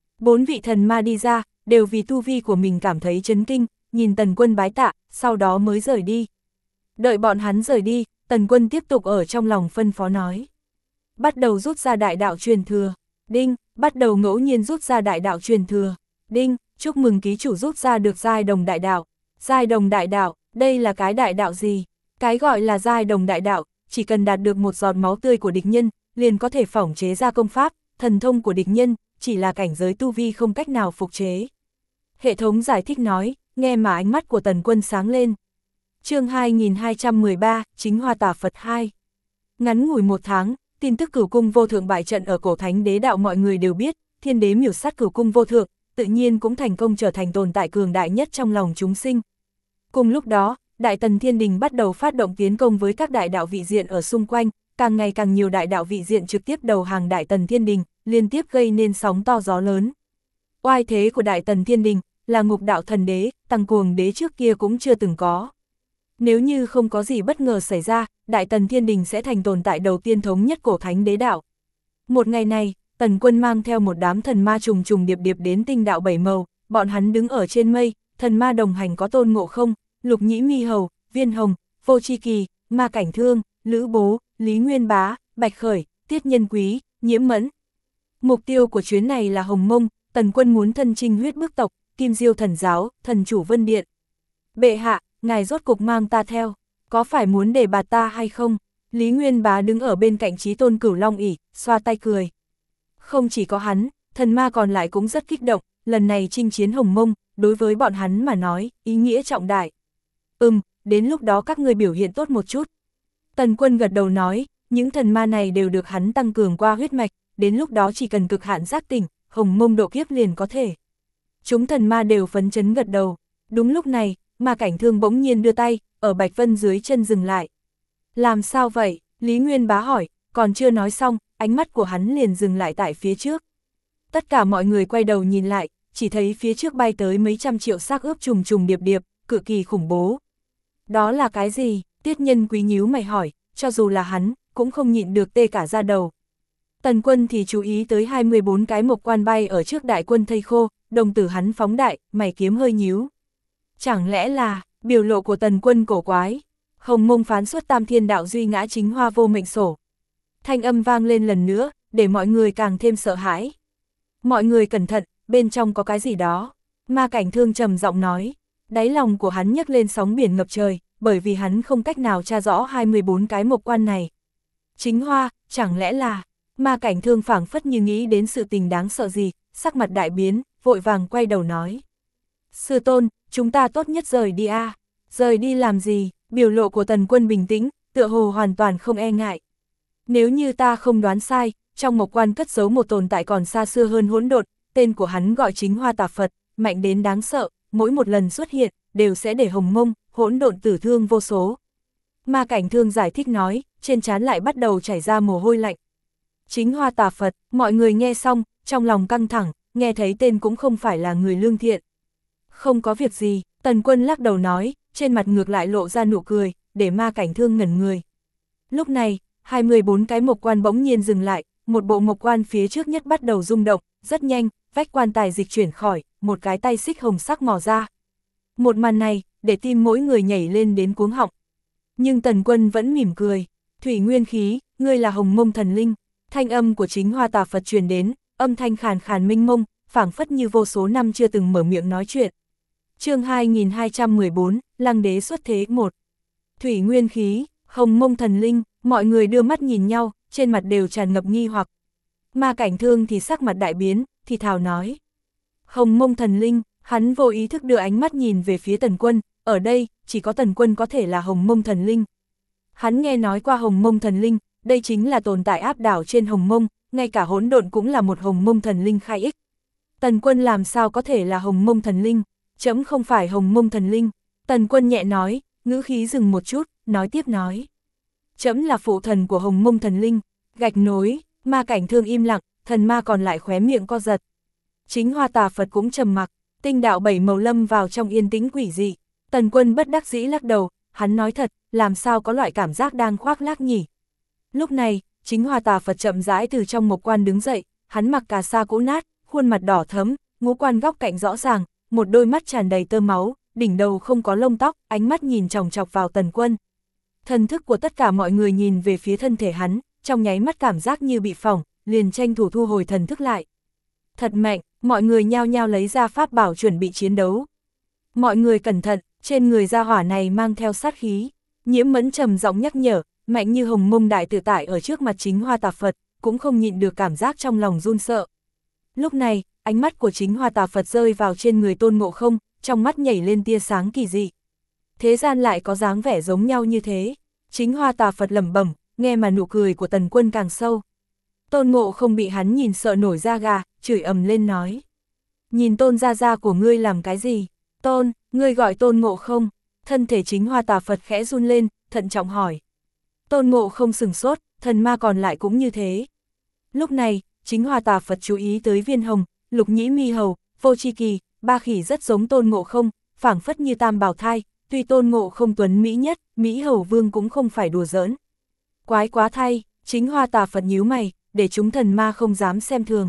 4 vị thần ma đi ra, đều vì tu vi của mình cảm thấy chấn kinh, nhìn Tần Quân bái tạ, sau đó mới rời đi. Đợi bọn hắn rời đi, Tần Quân tiếp tục ở trong lòng phân phó nói. Bắt đầu rút ra đại đạo truyền thừa, đinh, bắt đầu ngẫu nhiên rút ra đại đạo truyền thừa, đinh, chúc mừng ký chủ rút ra được giai đồng đại đạo. Giai đồng đại đạo, đây là cái đại đạo gì? Cái gọi là giai đồng đại đạo, chỉ cần đạt được một giọt máu tươi của địch nhân, liền có thể phỏng chế ra công pháp, thần thông của địch nhân, chỉ là cảnh giới tu vi không cách nào phục chế. Hệ thống giải thích nói, nghe mà ánh mắt của Tần Quân sáng lên. Chương 2213, Chính Hoa Tà Phật 2. Ngắn ngủi 1 tháng, tin tức Cửu Cung Vô Thượng bại trận ở Cổ Thánh Đế đạo mọi người đều biết, Thiên Đế miểu sát Cửu Cung Vô Thượng, tự nhiên cũng thành công trở thành tồn tại cường đại nhất trong lòng chúng sinh. Cùng lúc đó, Đại Tần Thiên Đình bắt đầu phát động tiến công với các đại đạo vị diện ở xung quanh, càng ngày càng nhiều đại đạo vị diện trực tiếp đầu hàng Đại Tần Thiên Đình, liên tiếp gây nên sóng to gió lớn. Oai thế của Đại Tần Thiên Đình là Ngục Đạo Thần Đế, Tăng Cuồng Đế trước kia cũng chưa từng có. Nếu như không có gì bất ngờ xảy ra, Đại Tần Thiên Đình sẽ thành tồn tại đầu tiên thống nhất Cổ Thánh Đế đạo. Một ngày này, Tần Quân mang theo một đám thần ma trùng trùng điệp điệp đến tinh đạo 7 màu, bọn hắn đứng ở trên mây, thần ma đồng hành có Tôn Ngộ Không, Lục Nhĩ Mi Hầu, Viên Hồng, Vô Chi Kỳ, Ma Cảnh Thương, Lữ Bố, Lý Nguyên Bá, Bạch Khởi, Tiết Nhân Quý, Nhiễm Mẫn. Mục tiêu của chuyến này là Hồng Mông, Tần Quân muốn thân chinh huyết bức tộc, Kim Diêu thần giáo, thần chủ Vân Điện. Bệ hạ, ngài rốt cục mang ta theo, có phải muốn để bạt ta hay không? Lý Nguyên Bá đứng ở bên cạnh Chí Tôn Cửu Long ỷ, xoa tay cười. Không chỉ có hắn, thần ma còn lại cũng rất kích động, lần này chinh chiến Hồng Mông, đối với bọn hắn mà nói, ý nghĩa trọng đại. Đến lúc đó các ngươi biểu hiện tốt một chút. Tần Quân gật đầu nói, những thần ma này đều được hắn tăng cường qua huyết mạch, đến lúc đó chỉ cần cực hạn giác tỉnh, Hồng Mông độ kiếp liền có thể. Chúng thần ma đều phấn chấn gật đầu. Đúng lúc này, Ma Cảnh Thương bỗng nhiên đưa tay, ở Bạch Vân dưới chân dừng lại. Làm sao vậy? Lý Nguyên Bá hỏi, còn chưa nói xong, ánh mắt của hắn liền dừng lại tại phía trước. Tất cả mọi người quay đầu nhìn lại, chỉ thấy phía trước bay tới mấy trăm triệu xác ướp trùng trùng điệp điệp, cực kỳ khủng bố. Đó là cái gì? Tiết Nhân Quý nhíu mày hỏi, cho dù là hắn, cũng không nhịn được tê cả da đầu. Tần Quân thì chú ý tới 24 cái mộc quan bay ở trước đại quân thây khô, đồng tử hắn phóng đại, mày kiếm hơi nhíu. Chẳng lẽ là, biểu lộ của Tần Quân cổ quái, Hồng Mông phán xuất tam thiên đạo duy ngã chính hoa vô mệnh sổ. Thanh âm vang lên lần nữa, để mọi người càng thêm sợ hãi. Mọi người cẩn thận, bên trong có cái gì đó. Ma Cảnh Thương trầm giọng nói, đáy lòng của hắn nhấc lên sóng biển ngập trời, bởi vì hắn không cách nào tra rõ 24 cái mộc quan này. Chính hoa, chẳng lẽ là... Ma Cảnh Thương phảng phất như nghĩ đến sự tình đáng sợ gì, sắc mặt đại biến, vội vàng quay đầu nói. Sư tôn, chúng ta tốt nhất rời đi a. Rời đi làm gì? Biểu lộ của Tần Quân bình tĩnh, tựa hồ hoàn toàn không e ngại. Nếu như ta không đoán sai, trong mộc quan cất giấu một tồn tại còn xa xưa hơn hỗn độn, tên của hắn gọi Chính Hoa Tà Phật, mạnh đến đáng sợ, mỗi một lần xuất hiện, đều sẽ để Hồng Mông, hỗn độn tử thương vô số. Ma Cảnh Thương giải thích nói, trên trán lại bắt đầu chảy ra mồ hôi lạnh. Chính Hoa Tà Phật, mọi người nghe xong, trong lòng căng thẳng, nghe thấy tên cũng không phải là người lương thiện. Không có việc gì, Tần Quân lắc đầu nói, trên mặt ngược lại lộ ra nụ cười, để Ma Cảnh Thương ngẩn người. Lúc này, 24 cái mộc quan bỗng nhiên dừng lại, một bộ mộc quan phía trước nhất bắt đầu rung động, rất nhanh, vách quan tài dịch chuyển khỏi, một cái tay xích hồng sắc mò ra. Một màn này, để tim mỗi người nhảy lên đến cuống họng. Nhưng Tần Quân vẫn mỉm cười. Thủy nguyên khí, ngươi là Hồng Mông thần linh. Thanh âm của Chính Hoa Tà Phật truyền đến, âm thanh khàn khàn minh mông, phảng phất như vô số năm chưa từng mở miệng nói chuyện. Chương 2214, Lăng Đế xuất thế 1. Thủy nguyên khí, Hồng Mông thần linh, mọi người đưa mắt nhìn nhau, trên mặt đều tràn ngập nghi hoặc. Ma Cảnh Thương thì sắc mặt đại biến, thì thào nói. Hồng Mông thần linh, hắn vô ý thức đưa ánh mắt nhìn về phía Tần Quân, ở đây, chỉ có Tần Quân có thể là Hồng Mông thần linh. Hắn nghe nói qua Hồng Mông thần linh, đây chính là tồn tại áp đảo trên Hồng Mông, ngay cả hỗn độn cũng là một Hồng Mông thần linh khai ích. Tần Quân làm sao có thể là Hồng Mông thần linh? Trẫm không phải Hồng Mông thần linh. Tần Quân nhẹ nói, ngữ khí dừng một chút, nói tiếp nói. Trẫm là phụ thần của Hồng Mông thần linh. Gạch nối, Ma Cảnh Thương im lặng, thần ma còn lại khóe miệng co giật. Chính Hoa Tà Phật cũng trầm mặc, tinh đạo bảy màu lâm vào trong yên tĩnh quỷ dị. Tần Quân bất đắc dĩ lắc đầu, hắn nói thật, làm sao có loại cảm giác đang khoác lác nhỉ? Lúc này, Chính Hoa Tà Phật chậm rãi từ trong mộc quan đứng dậy, hắn mặc cà sa cũ nát, khuôn mặt đỏ thẫm, ngũ quan góc cạnh rõ ràng, một đôi mắt tràn đầy tơ máu, đỉnh đầu không có lông tóc, ánh mắt nhìn chòng chọc vào Tần Quân. Thần thức của tất cả mọi người nhìn về phía thân thể hắn, trong nháy mắt cảm giác như bị phỏng, liền tranh thủ thu hồi thần thức lại. Thật mạnh, mọi người nhao nhao lấy ra pháp bảo chuẩn bị chiến đấu. Mọi người cẩn thận, trên người gia hỏa này mang theo sát khí. Nhiễm Mẫn trầm giọng nhắc nhở, mạnh như Hồng Mông đại tự tại ở trước mặt Chính Hoa Tà Phật, cũng không nhịn được cảm giác trong lòng run sợ. Lúc này, ánh mắt của Chính Hoa Tà Phật rơi vào trên người Tôn Ngộ Không, trong mắt nhảy lên tia sáng kỳ dị. Thế gian lại có dáng vẻ giống nhau như thế. Chính Hoa Tà Phật lẩm bẩm, nghe mà nụ cười của Tần Quân càng sâu. Tôn Ngộ Không bị hắn nhìn sợ nổi da gà, chửi ầm lên nói. Nhìn Tôn gia gia của ngươi làm cái gì? Tôn, ngươi gọi Tôn Ngộ Không? Thân thể Chính Hoa Tà Phật khẽ run lên, thận trọng hỏi. Tôn Ngộ Không sừng sốt, thần ma còn lại cũng như thế. Lúc này, Chính Hoa Tà Phật chú ý tới Viên Hồng, Lục Nhĩ Mi Hầu, Vô Chi Kỳ, ba khỉ rất giống Tôn Ngộ Không, phảng phất như tam bảo thai, tuy Tôn Ngộ Không tuấn mỹ nhất, Mỹ Hầu Vương cũng không phải đùa giỡn. Quái quá thay, Chính Hoa Tà Phật nhíu mày, để chúng thần ma không dám xem thường.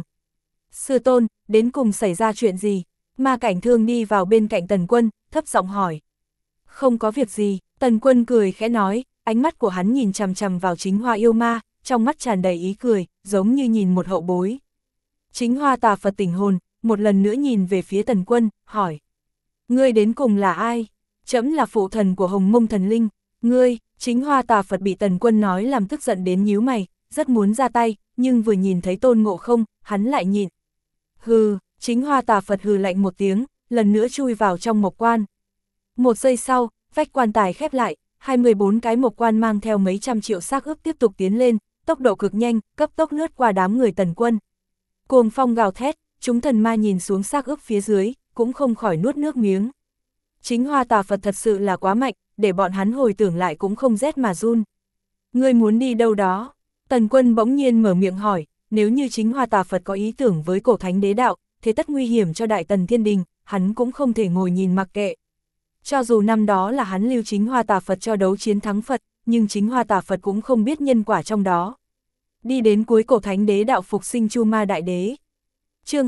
Sư Tôn, đến cùng xảy ra chuyện gì? Ma Cảnh Thương đi vào bên cạnh Tần Quân, thấp giọng hỏi. Không có việc gì, Tần Quân cười khẽ nói, ánh mắt của hắn nhìn chằm chằm vào Chính Hoa yêu ma, trong mắt tràn đầy ý cười, giống như nhìn một hậu bối. Chính Hoa Tà Phật tỉnh hồn, một lần nữa nhìn về phía Tần Quân, hỏi. Ngươi đến cùng là ai? Trẫm là phụ thần của Hồng Mông thần linh. Ngươi, Chính Hoa Tà Phật bị Tần Quân nói làm tức giận đến nhíu mày, rất muốn ra tay, nhưng vừa nhìn thấy Tôn Ngộ Không, hắn lại nhịn. Hừ, Chính Hoa Tà Phật hừ lạnh một tiếng, lần nữa chui vào trong mộc quan. Một giây sau, vách quan tài khép lại, 24 cái mộc quan mang theo mấy trăm triệu xác ướp tiếp tục tiến lên, tốc độ cực nhanh, cấp tốc lướt qua đám người Tần Quân. Cuồng phong gào thét, chúng thần ma nhìn xuống xác ướp phía dưới, cũng không khỏi nuốt nước miếng. Chính Hoa Tà Phật thật sự là quá mạnh, để bọn hắn hồi tưởng lại cũng không rét mà run. Ngươi muốn đi đâu đó? Tần Quân bỗng nhiên mở miệng hỏi, nếu như Chính Hoa Tà Phật có ý tưởng với cổ thánh đế đạo, thế tất nguy hiểm cho Đại Tần Thiên Đình, hắn cũng không thể ngồi nhìn mặc kệ. Cho dù năm đó là hắn lưu Chính Hoa Tà Phật cho đấu chiến thắng Phật, nhưng Chính Hoa Tà Phật cũng không biết nhân quả trong đó. Đi đến cuối cổ thánh đế đạo phục sinh Chu Ma Đại Đế. Chương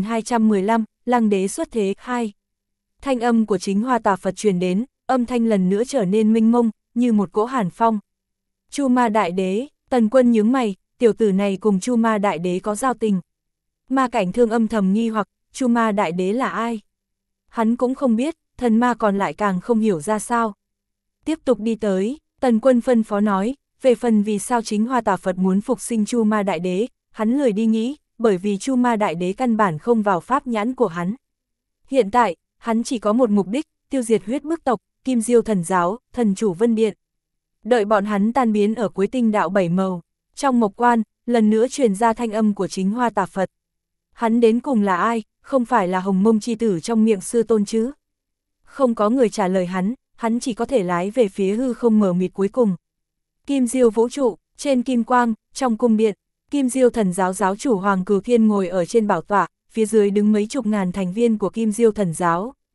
2215, Lăng Đế xuất thế 2. Thanh âm của Chính Hoa Tà Phật truyền đến, âm thanh lần nữa trở nên minh mông, như một cỗ hàn phong. Chu Ma Đại Đế, Tần Quân nhướng mày, tiểu tử này cùng Chu Ma Đại Đế có giao tình. Ma Cảnh Thương âm thầm nghi hoặc, Chu Ma Đại Đế là ai? Hắn cũng không biết, thần ma còn lại càng không hiểu ra sao. Tiếp tục đi tới, Tần Quân phân phó nói, về phần vì sao Chính Hoa Tà Phật muốn phục sinh Chu Ma Đại Đế, hắn lười đi nghĩ, bởi vì Chu Ma Đại Đế căn bản không vào pháp nhãn của hắn. Hiện tại, hắn chỉ có một mục đích, tiêu diệt huyết bức tộc, Kim Diêu thần giáo, thần chủ Vân Điện. Đợi bọn hắn tan biến ở cuối tinh đạo bảy màu, trong mộc quan, lần nữa truyền ra thanh âm của Chính Hoa Tà Phật. Hắn đến cùng là ai, không phải là Hồng Mông chi tử trong miệng sư tôn chứ? Không có người trả lời hắn chỉ có thể lái về phía hư không mờ mịt cuối cùng. Kim Diêu vũ trụ, trên kim quang, trong cung điện, Kim Diêu thần giáo giáo chủ Hoàng Cửu Thiên ngồi ở trên bảo tọa, phía dưới đứng mấy chục ngàn thành viên của Kim Diêu thần giáo.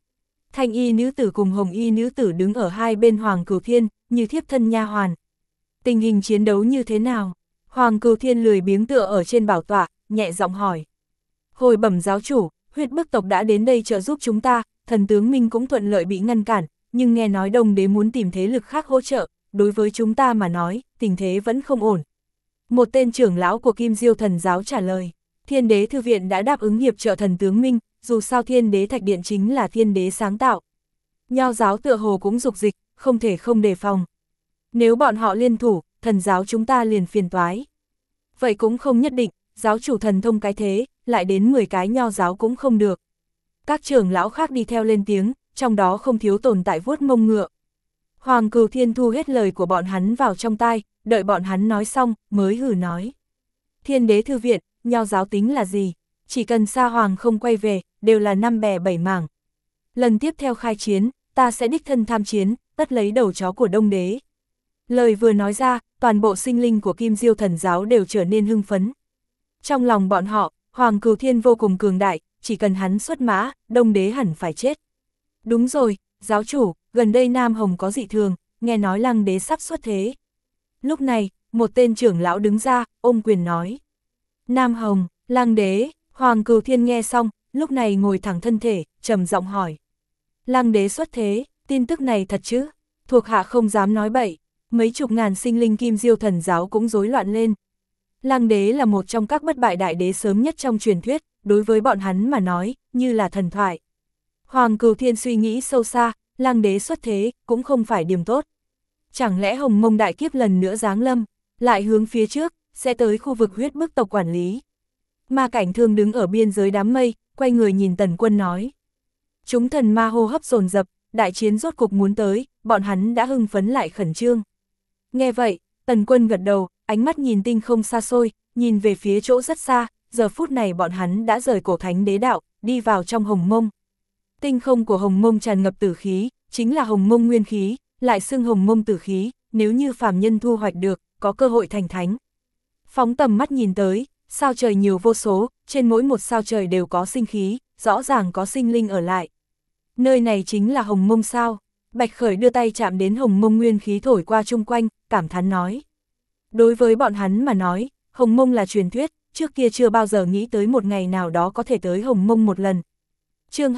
Thanh y nữ tử cùng hồng y nữ tử đứng ở hai bên Hoàng Cửu Thiên, như thiếp thân nha hoàn. Tình hình chiến đấu như thế nào? Hoàng Cửu Thiên lười biếng tựa ở trên bảo tọa, nhẹ giọng hỏi. Hồi bẩm giáo chủ, huyết bức tộc đã đến đây trợ giúp chúng ta, thần tướng Minh cũng thuận lợi bị ngăn cản, nhưng nghe nói Đông Đế muốn tìm thế lực khác hỗ trợ, đối với chúng ta mà nói, tình thế vẫn không ổn. Một tên trưởng lão của Kim Diêu thần giáo trả lời, Thiên Đế Thư Viện đã đáp ứng hiệp trợ thần tướng Minh, dù sao Thiên Đế Thạch Điện chính là Thiên Đế sáng tạo. Nho giáo tựa hồ cũng dục dịch, không thể không đề phòng. Nếu bọn họ liên thủ, thần giáo chúng ta liền phiền toái. Vậy cũng không nhất định, giáo chủ thần thông cái thế, lại đến 10 cái nho giáo cũng không được. Các trưởng lão khác đi theo lên tiếng, trong đó không thiếu tồn tại vuốt mông ngựa. Hoàng Cửu Thiên thu hết lời của bọn hắn vào trong tai, đợi bọn hắn nói xong, mới hừ nói. Thiên Đế Thư Viện, nho giáo tính là gì? Chỉ cần Sa Hoàng không quay về, đều là 5 bè 7 mảng. Lần tiếp theo khai chiến, ta sẽ đích thân tham chiến, tất lấy đầu chó của Đông Đế. Lời vừa nói ra, toàn bộ sinh linh của Kim Diêu thần giáo đều trở nên hưng phấn. Trong lòng bọn họ, Hoàng Cửu Thiên vô cùng cường đại, chỉ cần hắn xuất mã, Đông Đế hẳn phải chết. Đúng rồi, giáo chủ, gần đây Nam Hồng có dị thường, nghe nói Lăng Đế sắp xuất thế. Lúc này, một tên trưởng lão đứng ra, ôm quyền nói. Nam Hồng, Lăng Đế, Hoàng Cửu Thiên nghe xong, lúc này ngồi thẳng thân thể, trầm giọng hỏi. Lăng Đế xuất thế, tin tức này thật chứ? Thuộc hạ không dám nói bậy, mấy chục ngàn sinh linh Kim Diêu thần giáo cũng rối loạn lên. Lăng Đế là một trong các bất bại đại đế sớm nhất trong truyền thuyết, đối với bọn hắn mà nói, như là thần thoại. Hoàng Cửu Thiên suy nghĩ sâu xa, Lăng Đế xuất thế, cũng không phải điểm tốt. Chẳng lẽ Hồng Mông đại kiếp lần nữa giáng lâm, lại hướng phía trước, sẽ tới khu vực huyết bức tộc quản lý. Ma Cảnh Thương đứng ở biên giới đám mây, quay người nhìn Tần Quân nói. Chúng thần ma hô hấp dồn dập, đại chiến rốt cục muốn tới, bọn hắn đã hưng phấn lại khẩn trương. Nghe vậy, Tần Quân gật đầu, ánh mắt nhìn tinh không xa xôi, nhìn về phía chỗ rất xa, giờ phút này bọn hắn đã rời cổ thánh đế đạo, đi vào trong Hồng Mông. Tinh không của Hồng Mông tràn ngập tử khí, chính là Hồng Mông nguyên khí, lại xưng Hồng Mông tử khí, nếu như phàm nhân thu hoạch được, có cơ hội thành thánh. Phóng tầm mắt nhìn tới, sao trời nhiều vô số, trên mỗi một sao trời đều có sinh khí, rõ ràng có sinh linh ở lại. Nơi này chính là Hồng Mông sao? Bạch Khởi đưa tay chạm đến Hồng Mông nguyên khí thổi qua chung quanh, cảm thán nói. Đối với bọn hắn mà nói, Hồng Mông là truyền thuyết, trước kia chưa bao giờ nghĩ tới một ngày nào đó có thể tới Hồng Mông một lần. Chương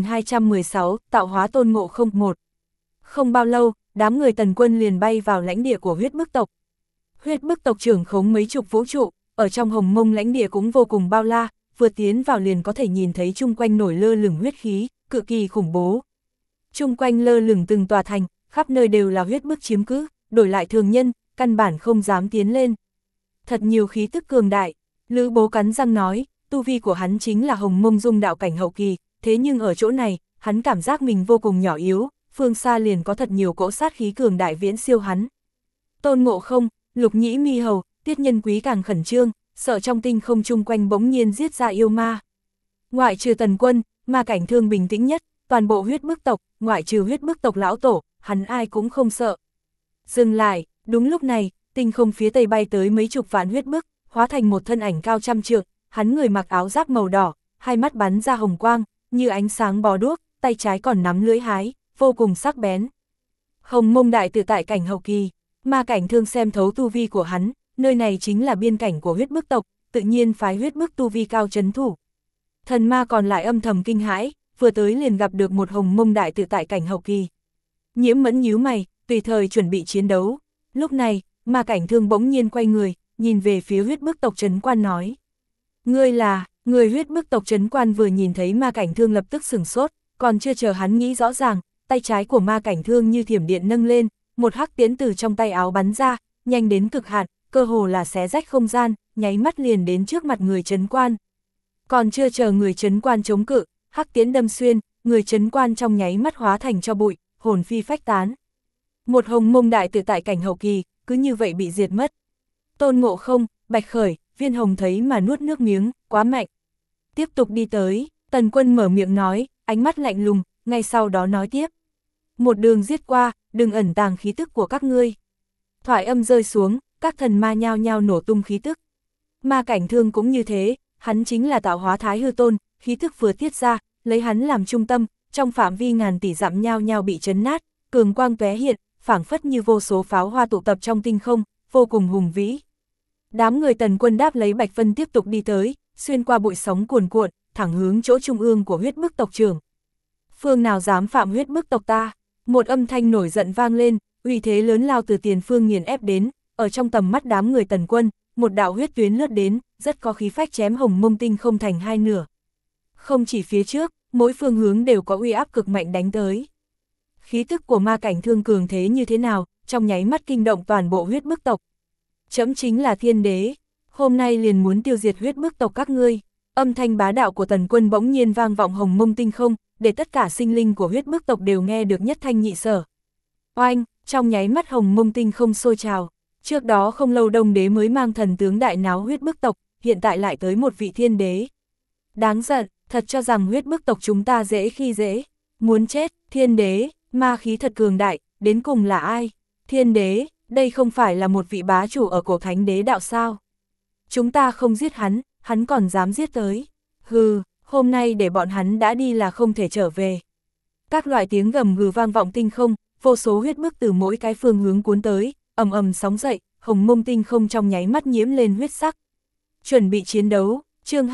2216, tạo hóa Tôn Ngộ Không 1. Không bao lâu, đám người Tần Quân liền bay vào lãnh địa của huyết bức tộc. Huyết bức tộc trưởng khống mấy chục vũ trụ, ở trong Hồng Mông lãnh địa cũng vô cùng bao la, vừa tiến vào liền có thể nhìn thấy chung quanh nổi lơ lửng huyết khí, cực kỳ khủng bố. Chung quanh lơ lửng từng tòa thành, khắp nơi đều là huyết bức chiếm cứ, đổi lại thường nhân, căn bản không dám tiến lên. Thật nhiều khí tức cường đại, Lữ Bố cắn răng nói, tu vi của hắn chính là Hồng Mông dung đạo cảnh hậu kỳ, thế nhưng ở chỗ này, hắn cảm giác mình vô cùng nhỏ yếu, phương xa liền có thật nhiều cỗ sát khí cường đại viễn siêu hắn. Tôn Ngộ Không, Lục Nhĩ Mi Hầu, Tiết Nhân Quý càng khẩn trương, sợ trong tinh không chung quanh bỗng nhiên giết ra yêu ma. Ngoại trừ Tần Quân, Ma Cảnh Thương bình tĩnh nhất, toàn bộ huyết bức tộc, ngoại trừ huyết bức tộc lão tổ, hắn ai cũng không sợ. Dừng lại, đúng lúc này, tinh không phía tây bay tới mấy chục vạn huyết bức, hóa thành một thân ảnh cao trăm trượng, hắn người mặc áo giáp màu đỏ, hai mắt bắn ra hồng quang, như ánh sáng bó đuốc, tay trái còn nắm lưỡi hái, vô cùng sắc bén. Hồng Mông đại tự tại cảnh hậu kỳ, Ma Cảnh Thương xem thấu tu vi của hắn, nơi này chính là biên cảnh của huyết bức tộc, tự nhiên phái huyết bức tu vi cao trấn thủ. Thần ma còn lại âm thầm kinh hãi, vừa tới liền gặp được một Hồng Mông đại tự tại cảnh hậu kỳ. Nhiễm Mẫn nhíu mày, tùy thời chuẩn bị chiến đấu. Lúc này, Ma Cảnh Thương bỗng nhiên quay người, nhìn về phía huyết bức tộc Trấn Quan nói. Ngươi là, người huyết bức tộc Trấn Quan vừa nhìn thấy Ma Cảnh Thương lập tức sửng sốt, còn chưa chờ hắn nghĩ rõ ràng, tay trái của Ma Cảnh Thương như thiểm điện nâng lên, một hắc tiễn từ trong tay áo bắn ra, nhanh đến cực hạn, cơ hồ là xé rách không gian, nháy mắt liền đến trước mặt người Trấn Quan. Còn chưa chờ người Trấn Quan chống cự, hắc tiễn đâm xuyên, người Trấn Quan trong nháy mắt hóa thành cho bụi, hồn phi phách tán. Một Hồng Mông đại tự tại cảnh hậu kỳ, cứ như vậy bị diệt mất. Tôn Ngộ Không, Bạch Khởi, Viên Hồng thấy mà nuốt nước miếng, quá mạnh. Tiếp tục đi tới, Tần Quân mở miệng nói, ánh mắt lạnh lùng, ngay sau đó nói tiếp. Một đường giết qua, đừng ẩn tàng khí tức của các ngươi. Thoại âm rơi xuống, các thần ma nhao nhao nổ tung khí tức. Ma Cảnh Thương cũng như thế, hắn chính là tạo hóa Thái Hư Tôn, khí tức vừa tiết ra, lấy hắn làm trung tâm, trong phạm vi ngàn tỷ dặm nhao nhao bị chấn nát, cường quang tóe hiện, phảng phất như vô số pháo hoa tụ tập trong tinh không, vô cùng hùng vĩ. Đám người Tần Quân đáp lấy Bạch Vân tiếp tục đi tới, xuyên qua bụi sóng cuồn cuộn, thẳng hướng chỗ trung ương của huyết bức tộc trưởng. Phương nào dám phạm huyết bức tộc ta? Một âm thanh nổi giận vang lên, uy thế lớn lao từ tiền phương nghiền ép đến, ở trong tầm mắt đám người Tần Quân, một đạo huyết tuyến lướt đến, rất có khí phách chém Hồng Mông Tinh không thành hai nửa. Không chỉ phía trước, mỗi phương hướng đều có uy áp cực mạnh đánh tới. Khí tức của ma cảnh thương cường thế như thế nào, trong nháy mắt kinh động toàn bộ huyết bức tộc. Trẫm chính là thiên đế, hôm nay liền muốn tiêu diệt huyết bức tộc các ngươi. Âm thanh bá đạo của Tần Quân bỗng nhiên vang vọng Hồng Mông Tinh không, để tất cả sinh linh của huyết bức tộc đều nghe được nhất thanh nhị sở. Oanh, trong nháy mắt Hồng Mông Tinh không sôi trào. Trước đó không lâu Đông Đế mới mang thần tướng đại náo huyết bức tộc, hiện tại lại tới một vị thiên đế. Đáng giận, thật cho rằng huyết bức tộc chúng ta dễ khi dễ. Muốn chết, thiên đế, ma khí thật cường đại, đến cùng là ai? Thiên đế, đây không phải là một vị bá chủ ở cổ thánh đế đạo sao? Chúng ta không giết hắn, hắn còn dám giết tới. Hừ, hôm nay để bọn hắn đã đi là không thể trở về. Các loại tiếng gầm gừ vang vọng tinh không, vô số huyết bức từ mỗi cái phương hướng cuốn tới, ầm ầm sóng dậy, Hồng Mông Tinh không trong nháy mắt nhiễm lên huyết sắc. Chuẩn bị chiến đấu, chương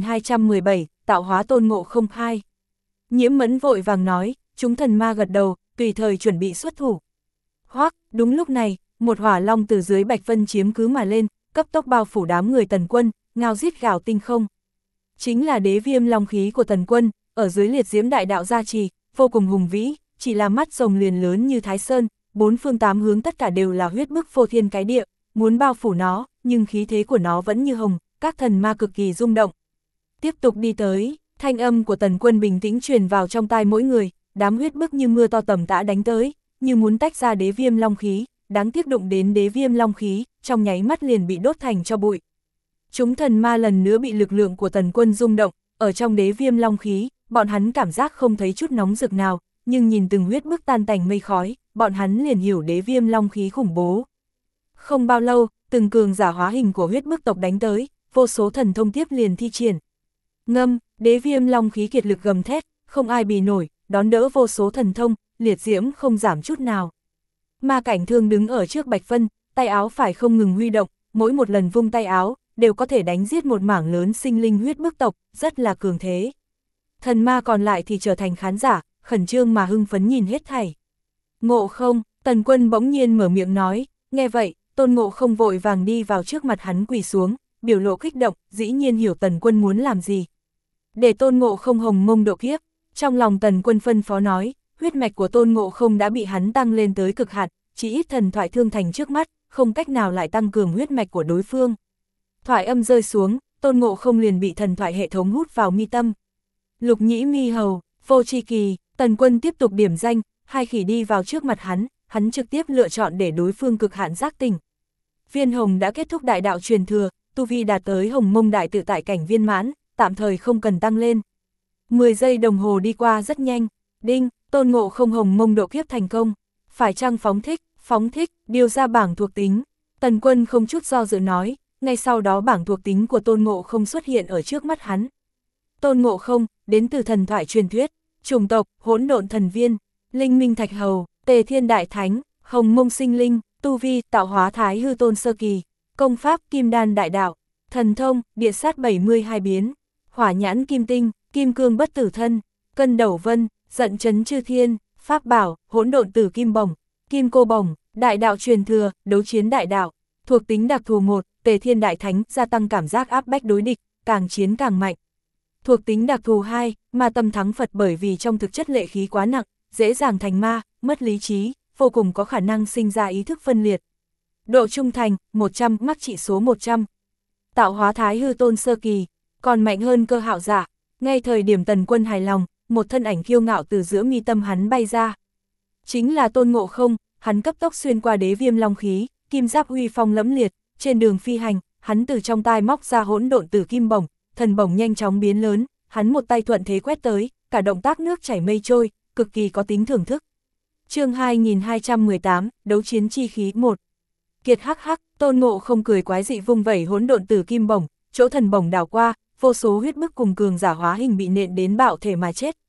2217, tạo hóa tôn ngộ không 2. Nhiễm Mẫn vội vàng nói, chúng thần ma gật đầu, tùy thời chuẩn bị xuất thủ. Hoắc, đúng lúc này, một hỏa long từ dưới Bạch Vân chiếm cứ mà lên, cấp tốc bao phủ đám người Tần Quân, ngao giết gào tinh không. Chính là đế viêm long khí của Tần Quân, ở dưới liệt diễm đại đạo gia trì, vô cùng hùng vĩ, chỉ là mắt rồng liền lớn như Thái Sơn, bốn phương tám hướng tất cả đều là huyết bức phô thiên cái địa, muốn bao phủ nó, nhưng khí thế của nó vẫn như hồng, các thần ma cực kỳ rung động. Tiếp tục đi tới, thanh âm của Tần Quân bình tĩnh truyền vào trong tai mỗi người, đám huyết bức như mưa to tầm tã đánh tới, như muốn tách ra đế viêm long khí, đáng tiếc đụng đến đế viêm long khí, trong nháy mắt liền bị đốt thành cho bụi. Chúng thần ma lần nữa bị lực lượng của Tần Quân rung động, ở trong đế viêm long khí, bọn hắn cảm giác không thấy chút nóng rực nào, nhưng nhìn từng huyết bức tan tành mây khói, bọn hắn liền hiểu đế viêm long khí khủng bố. Không bao lâu, từng cường giả hóa hình của huyết bức tộc đánh tới, vô số thần thông tiếp liền thi triển. Ngâm, đế viêm long khí kiệt lực gầm thét, không ai bì nổi, đón đỡ vô số thần thông, liệt diễm không giảm chút nào. Ma cảnh thương đứng ở trước Bạch Vân, tay áo phải không ngừng huy động, mỗi một lần vung tay áo, đều có thể đánh giết một mảng lớn sinh linh huyết bức tộc, rất là cường thế. Thần ma còn lại thì trở thành khán giả, khẩn trương mà hưng phấn nhìn hết thảy. Ngộ không, Tần Quân bỗng nhiên mở miệng nói, nghe vậy, Tôn Ngộ không vội vàng đi vào trước mặt hắn quỳ xuống, biểu lộ kích động, dĩ nhiên hiểu Tần Quân muốn làm gì. Để Tôn Ngộ không hồng mông độ kiếp, trong lòng Tần Quân phân phó nói, huyết mạch của Tôn Ngộ không đã bị hắn tăng lên tới cực hạn, chỉ ít thần thoại thương thành trước mắt, không cách nào lại tăng cường huyết mạch của đối phương. Thoại âm rơi xuống, Tôn Ngộ không liền bị thần thoại hệ thống hút vào mi tâm. Lục nhĩ mi hầu, vô tri kỳ, Tần Quân tiếp tục điểm danh, hai khỉ đi vào trước mặt hắn trực tiếp lựa chọn để đối phương cực hạn giác tỉnh. Viên hồng đã kết thúc đại đạo truyền thừa, tu vi đạt tới hồng mông đại tự tại cảnh viên mãn, tạm thời không cần tăng lên. 10 giây đồng hồ đi qua rất nhanh, đinh, Tôn Ngộ không hồng mông độ kiếp thành công. Phải chăng phóng thích, điều ra bảng thuộc tính. Tần Quân không chút do dự nói, ngay sau đó bảng thuộc tính của Tôn Ngộ không xuất hiện ở trước mắt hắn. Tôn Ngộ không, đến từ thần thoại truyền thuyết, chủng tộc, hỗn độn thần viên, linh minh thạch hầu, tề thiên đại thánh, hồng mông sinh linh, tu vi, tạo hóa thái hư tôn sơ kỳ, công pháp, kim đan đại đạo, thần thông, địa sát 72 biến, hỏa nhãn kim tinh, kim cương bất tử thân, cân đầu vân, giận chấn chư thiên, pháp bảo, hỗn độn tử kim bổng, kim cô bổng, đại đạo truyền thừa, đấu chiến đại đạo, thuộc tính đặc thù 1, tề thiên đại thánh, gia tăng cảm giác áp bách đối địch, càng chiến càng mạnh. Thuộc tính đặc thù 2, ma tâm thắng Phật, bởi vì trong thực chất lệ khí quá nặng, dễ dàng thành ma, mất lý trí, vô cùng có khả năng sinh ra ý thức phân liệt. Độ trung thành, 100, mắc trị số 100. Tạo hóa thái hư tôn sơ kỳ, còn mạnh hơn cơ hạo giả. Ngay thời điểm Tần Quân hài lòng, một thân ảnh kiêu ngạo từ giữa mi tâm hắn bay ra. Chính là Tôn Ngộ không, hắn cấp tốc xuyên qua đế viêm long khí, kim giáp uy phong lẫm liệt, trên đường phi hành, hắn từ trong tai móc ra hỗn độn tử kim bổng, thần bổng nhanh chóng biến lớn, hắn một tay thuận thế quét tới, cả động tác nước chảy mây trôi, cực kỳ có tính thưởng thức. Chương 2218, đấu chiến chi khí 1. Kiệt hắc hắc, Tôn Ngộ không cười quái dị vung vẩy hỗn độn tử kim bổng, chỗ thần bổng đảo qua, vô số huyết bức cùng cường giả hóa hình bị nện đến bạo thể mà chết,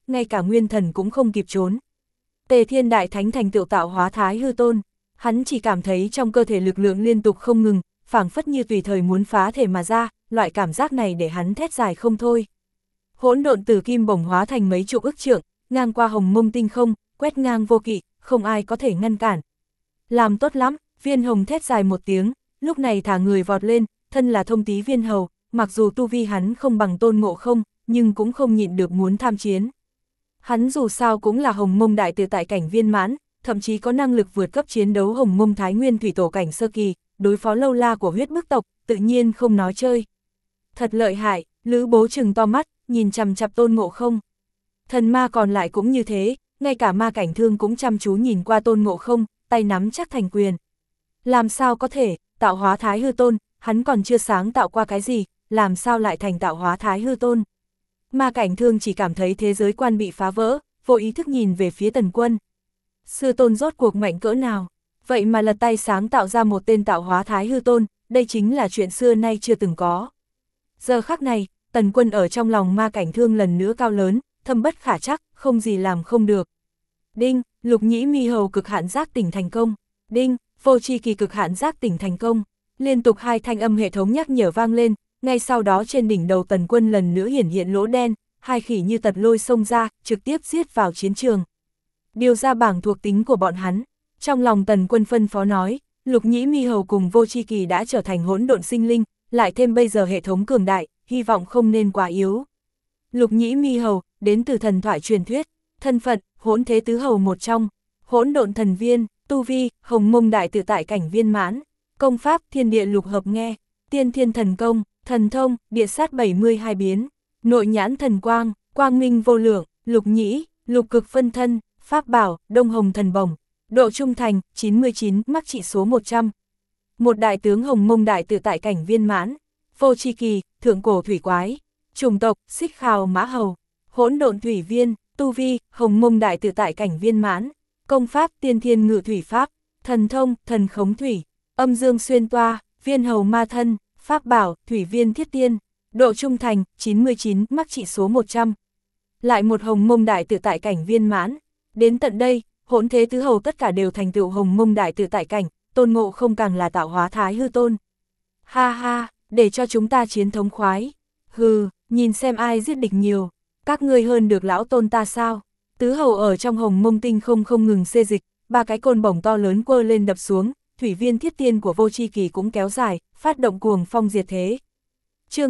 ngay cả nguyên thần cũng không kịp trốn. Tề Thiên Đại Thánh thành tựu tạo hóa Thái Hư Tôn, hắn chỉ cảm thấy trong cơ thể lực lượng liên tục không ngừng, phảng phất như tùy thời muốn phá thể mà ra, loại cảm giác này để hắn thét dài không thôi. Hỗn độn tử kim bổng hóa thành mấy chục ức trượng, ngang qua hồng mông tinh không, quét ngang vô kỵ, không ai có thể ngăn cản. Làm tốt lắm, Viên Hồng thét dài một tiếng, lúc này thả người vọt lên, thân là thông tí viên hầu, mặc dù tu vi hắn không bằng Tôn Ngộ Không, nhưng cũng không nhịn được muốn tham chiến. Hắn dù sao cũng là hồng mông đại tự tại cảnh viên mãn, thậm chí có năng lực vượt cấp chiến đấu hồng mông thái nguyên thủy tổ cảnh sơ kỳ, đối phó lâu la của huyết bức tộc, tự nhiên không nói chơi. Thật lợi hại, Lữ Bố trừng to mắt, nhìn chằm chằm Tôn Ngộ Không. Thần ma còn lại cũng như thế, ngay cả Ma Cảnh Thương cũng chăm chú nhìn qua Tôn Ngộ Không, tay nắm chắc thành quyền. Làm sao có thể, tạo hóa Thái Hư Tôn, hắn còn chưa sáng tạo qua cái gì, làm sao lại thành tạo hóa Thái Hư Tôn. Ma Cảnh Thương chỉ cảm thấy thế giới quan bị phá vỡ, vô ý thức nhìn về phía Tần Quân. Sư tôn rốt cuộc mạnh cỡ nào, vậy mà lật tay sáng tạo ra một tên tạo hóa Thái Hư Tôn, đây chính là chuyện xưa nay chưa từng có. Giờ khắc này, Tần Quân ở trong lòng Ma Cảnh Thương lần nữa cao lớn, thâm bất khả trắc, không gì làm không được. Đinh, Lục Nhĩ Mi Hầu cực hạn giác tỉnh thành công. Đinh, Vô Tri Kỳ cực hạn giác tỉnh thành công. Liên tục hai thanh âm hệ thống nhắc nhở vang lên, ngay sau đó trên đỉnh đầu Tần Quân lần nữa hiển hiện lỗ đen, hai khỉ như tật lôi xông ra, trực tiếp giết vào chiến trường. Điều ra bảng thuộc tính của bọn hắn, trong lòng Tần Quân phân phó nói, Lục Nhĩ Mi Hầu cùng Vô Tri Kỳ đã trở thành hỗn độn sinh linh, lại thêm bây giờ hệ thống cường đại, hy vọng không nên quá yếu. Lục Nhĩ Mi Hầu, đến từ thần thoại truyền thuyết, thân phận, hỗn thế tứ hầu một trong, hỗn độn thần viên, tu vi, hồng mông đại tự tại cảnh viên mãn, công pháp thiên địa lục hợp nghe, tiên thiên thần công, thần thông, địa sát 72 biến, nội nhãn thần quang, quang minh vô lượng, lục nhĩ, lục cực phân thân, pháp bảo, đông hồng thần bổng, độ trung thành, 99, mắc trị số 100. Một đại tướng hồng mông đại tự tại cảnh viên mãn, Vô Tri Kỳ, thượng cổ thủy quái, chủng tộc, xích khào mã hầu, hỗn độn thủy viên, tu vi, hồng mông đại tự tại cảnh viên mãn, công pháp tiên thiên ngự thủy pháp, thần thông, thần khống thủy, âm dương xuyên toa, viên hầu ma thân, pháp bảo, thủy viên thiết tiên, độ trung thành, 99, mắc trị số 100. Lại một hồng mông đại tự tại cảnh viên mãn, đến tận đây, hỗn thế tứ hầu tất cả đều thành tựu hồng mông đại tự tại cảnh, Tôn Ngộ Không càng là tạo hóa Thái Hư Tôn. Ha ha, để cho chúng ta chiến thống khoái. Hừ, nhìn xem ai giết địch nhiều, các ngươi hơn được lão tôn ta sao? Tứ hầu ở trong hồng mông tinh không ngừng xê dịch, ba cái côn bổng to lớn quơ lên đập xuống, thủy viên thiết tiên của Vô Tri Kỳ cũng kéo dài, phát động cuồng phong diệt thế. Chương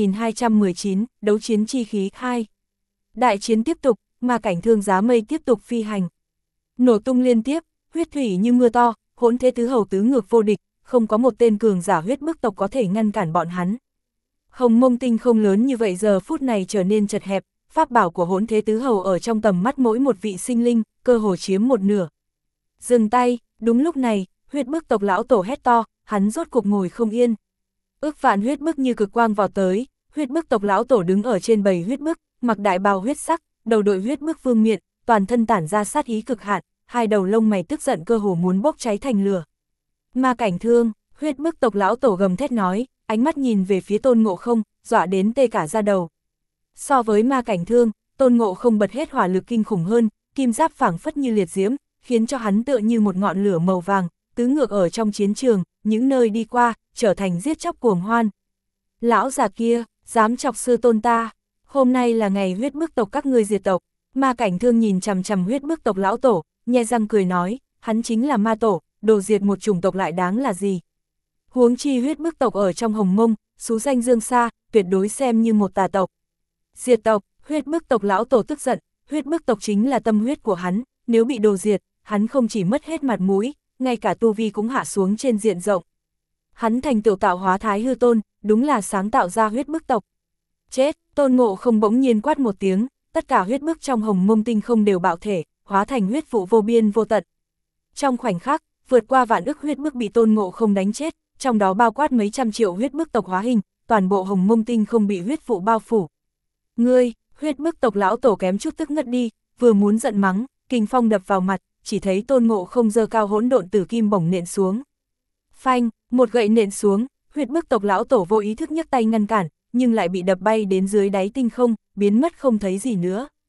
2219, đấu chiến chi khí 2. Đại chiến tiếp tục, Ma Cảnh Thương giá mây tiếp tục phi hành. Nổ tung liên tiếp, huyết thủy như mưa to, hỗn thế tứ hầu tứ ngược vô địch, không có một tên cường giả huyết bức tộc có thể ngăn cản bọn hắn. Hồng mông tinh không lớn như vậy giờ phút này trở nên chật hẹp, pháp bảo của hỗn thế tứ hầu ở trong tầm mắt mỗi một vị sinh linh, cơ hồ chiếm một nửa. Dừng tay, đúng lúc này, huyết bức tộc lão tổ hét to, hắn rốt cục ngồi không yên. Ước vạn huyết bức như cực quang vào tới, huyết bức tộc lão tổ đứng ở trên bầy huyết bức, mặc đại bào huyết sắc, đầu đội huyết bức vương miện, toàn thân tản ra sát ý cực hạn, hai đầu lông mày tức giận cơ hồ muốn bốc cháy thành lửa. Ma Cảnh Thương, huyết bức tộc lão tổ gầm thét nói, ánh mắt nhìn về phía Tôn Ngộ Không, dọa đến tê cả da đầu. So với Ma Cảnh Thương, Tôn Ngộ Không bật hết hỏa lực kinh khủng hơn, kim giáp phảng phất như liệt diễm, khiến cho hắn tựa như một ngọn lửa màu vàng, tứ ngược ở trong chiến trường, những nơi đi qua, trở thành giết chóc cuồng hoan. Lão già kia, dám chọc sư tôn ta, hôm nay là ngày huyết bức tộc các ngươi diệt tộc. Ma Cảnh Thương nhìn chằm chằm huyết bức tộc lão tổ, nhe răng cười nói, hắn chính là ma tổ, đồ diệt một chủng tộc lại đáng là gì. Huống chi huyết bức tộc ở trong hồng mông, xú danh dương xa, tuyệt đối xem như một tà tộc. Diệt tộc, huyết bức tộc lão tổ tức giận, huyết bức tộc chính là tâm huyết của hắn, nếu bị đồ diệt, hắn không chỉ mất hết mặt mũi, ngay cả tu vi cũng hạ xuống trên diện rộng. Hắn thành tựu tạo hóa Thái Hư Tôn, đúng là sáng tạo ra huyết bức tộc. Chết, Tôn Ngộ Không bỗng nhiên quát một tiếng, tất cả huyết bức trong hồng mông tinh không đều bạo thể, hóa thành huyết vụ vô biên vô tận. Trong khoảnh khắc, vượt qua vạn ức huyết bức bị Tôn Ngộ Không đánh chết, trong đó bao quát mấy trăm triệu huyết bức tộc hóa hình, toàn bộ hồng mông tinh không bị huyết vụ bao phủ. Ngươi, huyết bức tộc lão tổ kém chút tức ngất đi, vừa muốn giận mắng, kình phong đập vào mặt, chỉ thấy Tôn Ngộ Không giơ cao hỗn độn tử kim bổng nện xuống. Phanh, một gậy nện xuống, huyết bức tộc lão tổ vô ý thức nhấc tay ngăn cản, nhưng lại bị đập bay đến dưới đáy tinh không, biến mất không thấy gì nữa.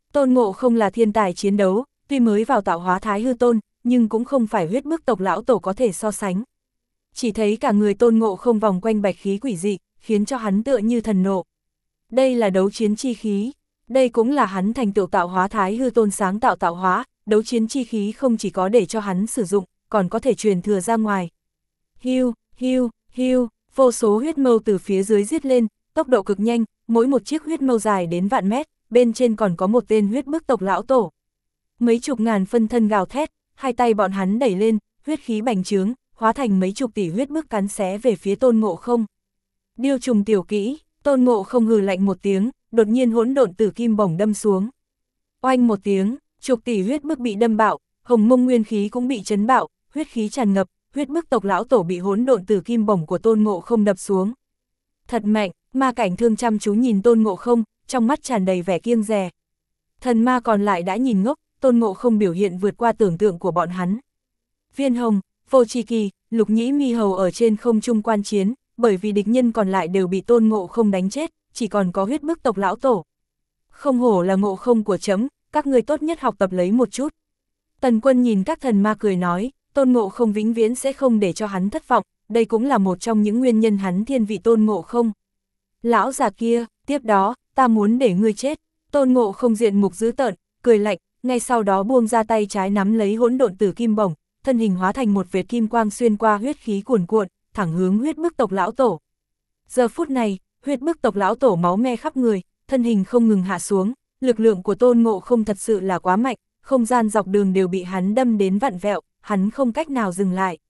Tôn Ngộ Không là thiên tài chiến đấu, tuy mới vào tạo hóa Thái Hư Tôn, nhưng cũng không phải huyết bức tộc lão tổ có thể so sánh. Chỉ thấy cả người Tôn Ngộ Không vòng quanh bạch khí quỷ dị, khiến cho hắn tựa như thần nộ. Đây là đấu chiến chi khí, đây cũng là hắn thành tựu tạo hóa Thái Hư Tôn sáng tạo tạo hóa, đấu chiến chi khí không chỉ có để cho hắn sử dụng, còn có thể truyền thừa ra ngoài. Hiu, hiu, hiu, vô số huyết mâu từ phía dưới giết lên, tốc độ cực nhanh, mỗi một chiếc huyết mâu dài đến vạn mét, bên trên còn có một tên huyết bức tộc lão tổ. Mấy chục ngàn phân thân gào thét, hai tay bọn hắn đẩy lên, huyết khí bành trướng, hóa thành mấy chục tỷ huyết bức cắn xé về phía Tôn Ngộ Không. Điêu trùng tiểu kỹ, Tôn Ngộ Không hừ lạnh một tiếng, đột nhiên hỗn độn tử kim bổng đâm xuống. Oanh một tiếng, chục tỷ huyết bức bị đâm bạo, hồng mông nguyên khí cũng bị chấn bạo, huyết khí tràn ngập, huyết bức tộc lão tổ bị hỗn độn tử kim bổng của Tôn Ngộ Không đập xuống. Thật mạnh, ma cảnh thương chăm chú nhìn Tôn Ngộ Không, trong mắt tràn đầy vẻ kiêng dè. Thần ma còn lại đã nhìn ngốc, Tôn Ngộ Không biểu hiện vượt qua tưởng tượng của bọn hắn. Viên Hồng, Vô Tri Kỳ, Lục Nhĩ Mi Hầu ở trên không trung quan chiến, bởi vì địch nhân còn lại đều bị Tôn Ngộ Không đánh chết, chỉ còn có huyết bức tộc lão tổ. Không hổ là Ngộ Không của chấm, các ngươi tốt nhất học tập lấy một chút. Tần Quân nhìn các thần ma cười nói, Tôn Ngộ Không vĩnh viễn sẽ không để cho hắn thất vọng, đây cũng là một trong những nguyên nhân hắn thiên vị Tôn Ngộ Không. Lão già kia, tiếp đó, ta muốn để ngươi chết. Tôn Ngộ Không diện mục dữ tợn, cười lạnh, ngay sau đó buông ra tay trái nắm lấy hỗn độn tử kim bổng, thân hình hóa thành một vệt kim quang xuyên qua huyết khí cuồn cuộn, thẳng hướng huyết bức tộc lão tổ. Giờ phút này, huyết bức tộc lão tổ máu me khắp người, thân hình không ngừng hạ xuống, lực lượng của Tôn Ngộ Không thật sự là quá mạnh, không gian dọc đường đều bị hắn đâm đến vặn vẹo, hắn không cách nào dừng lại.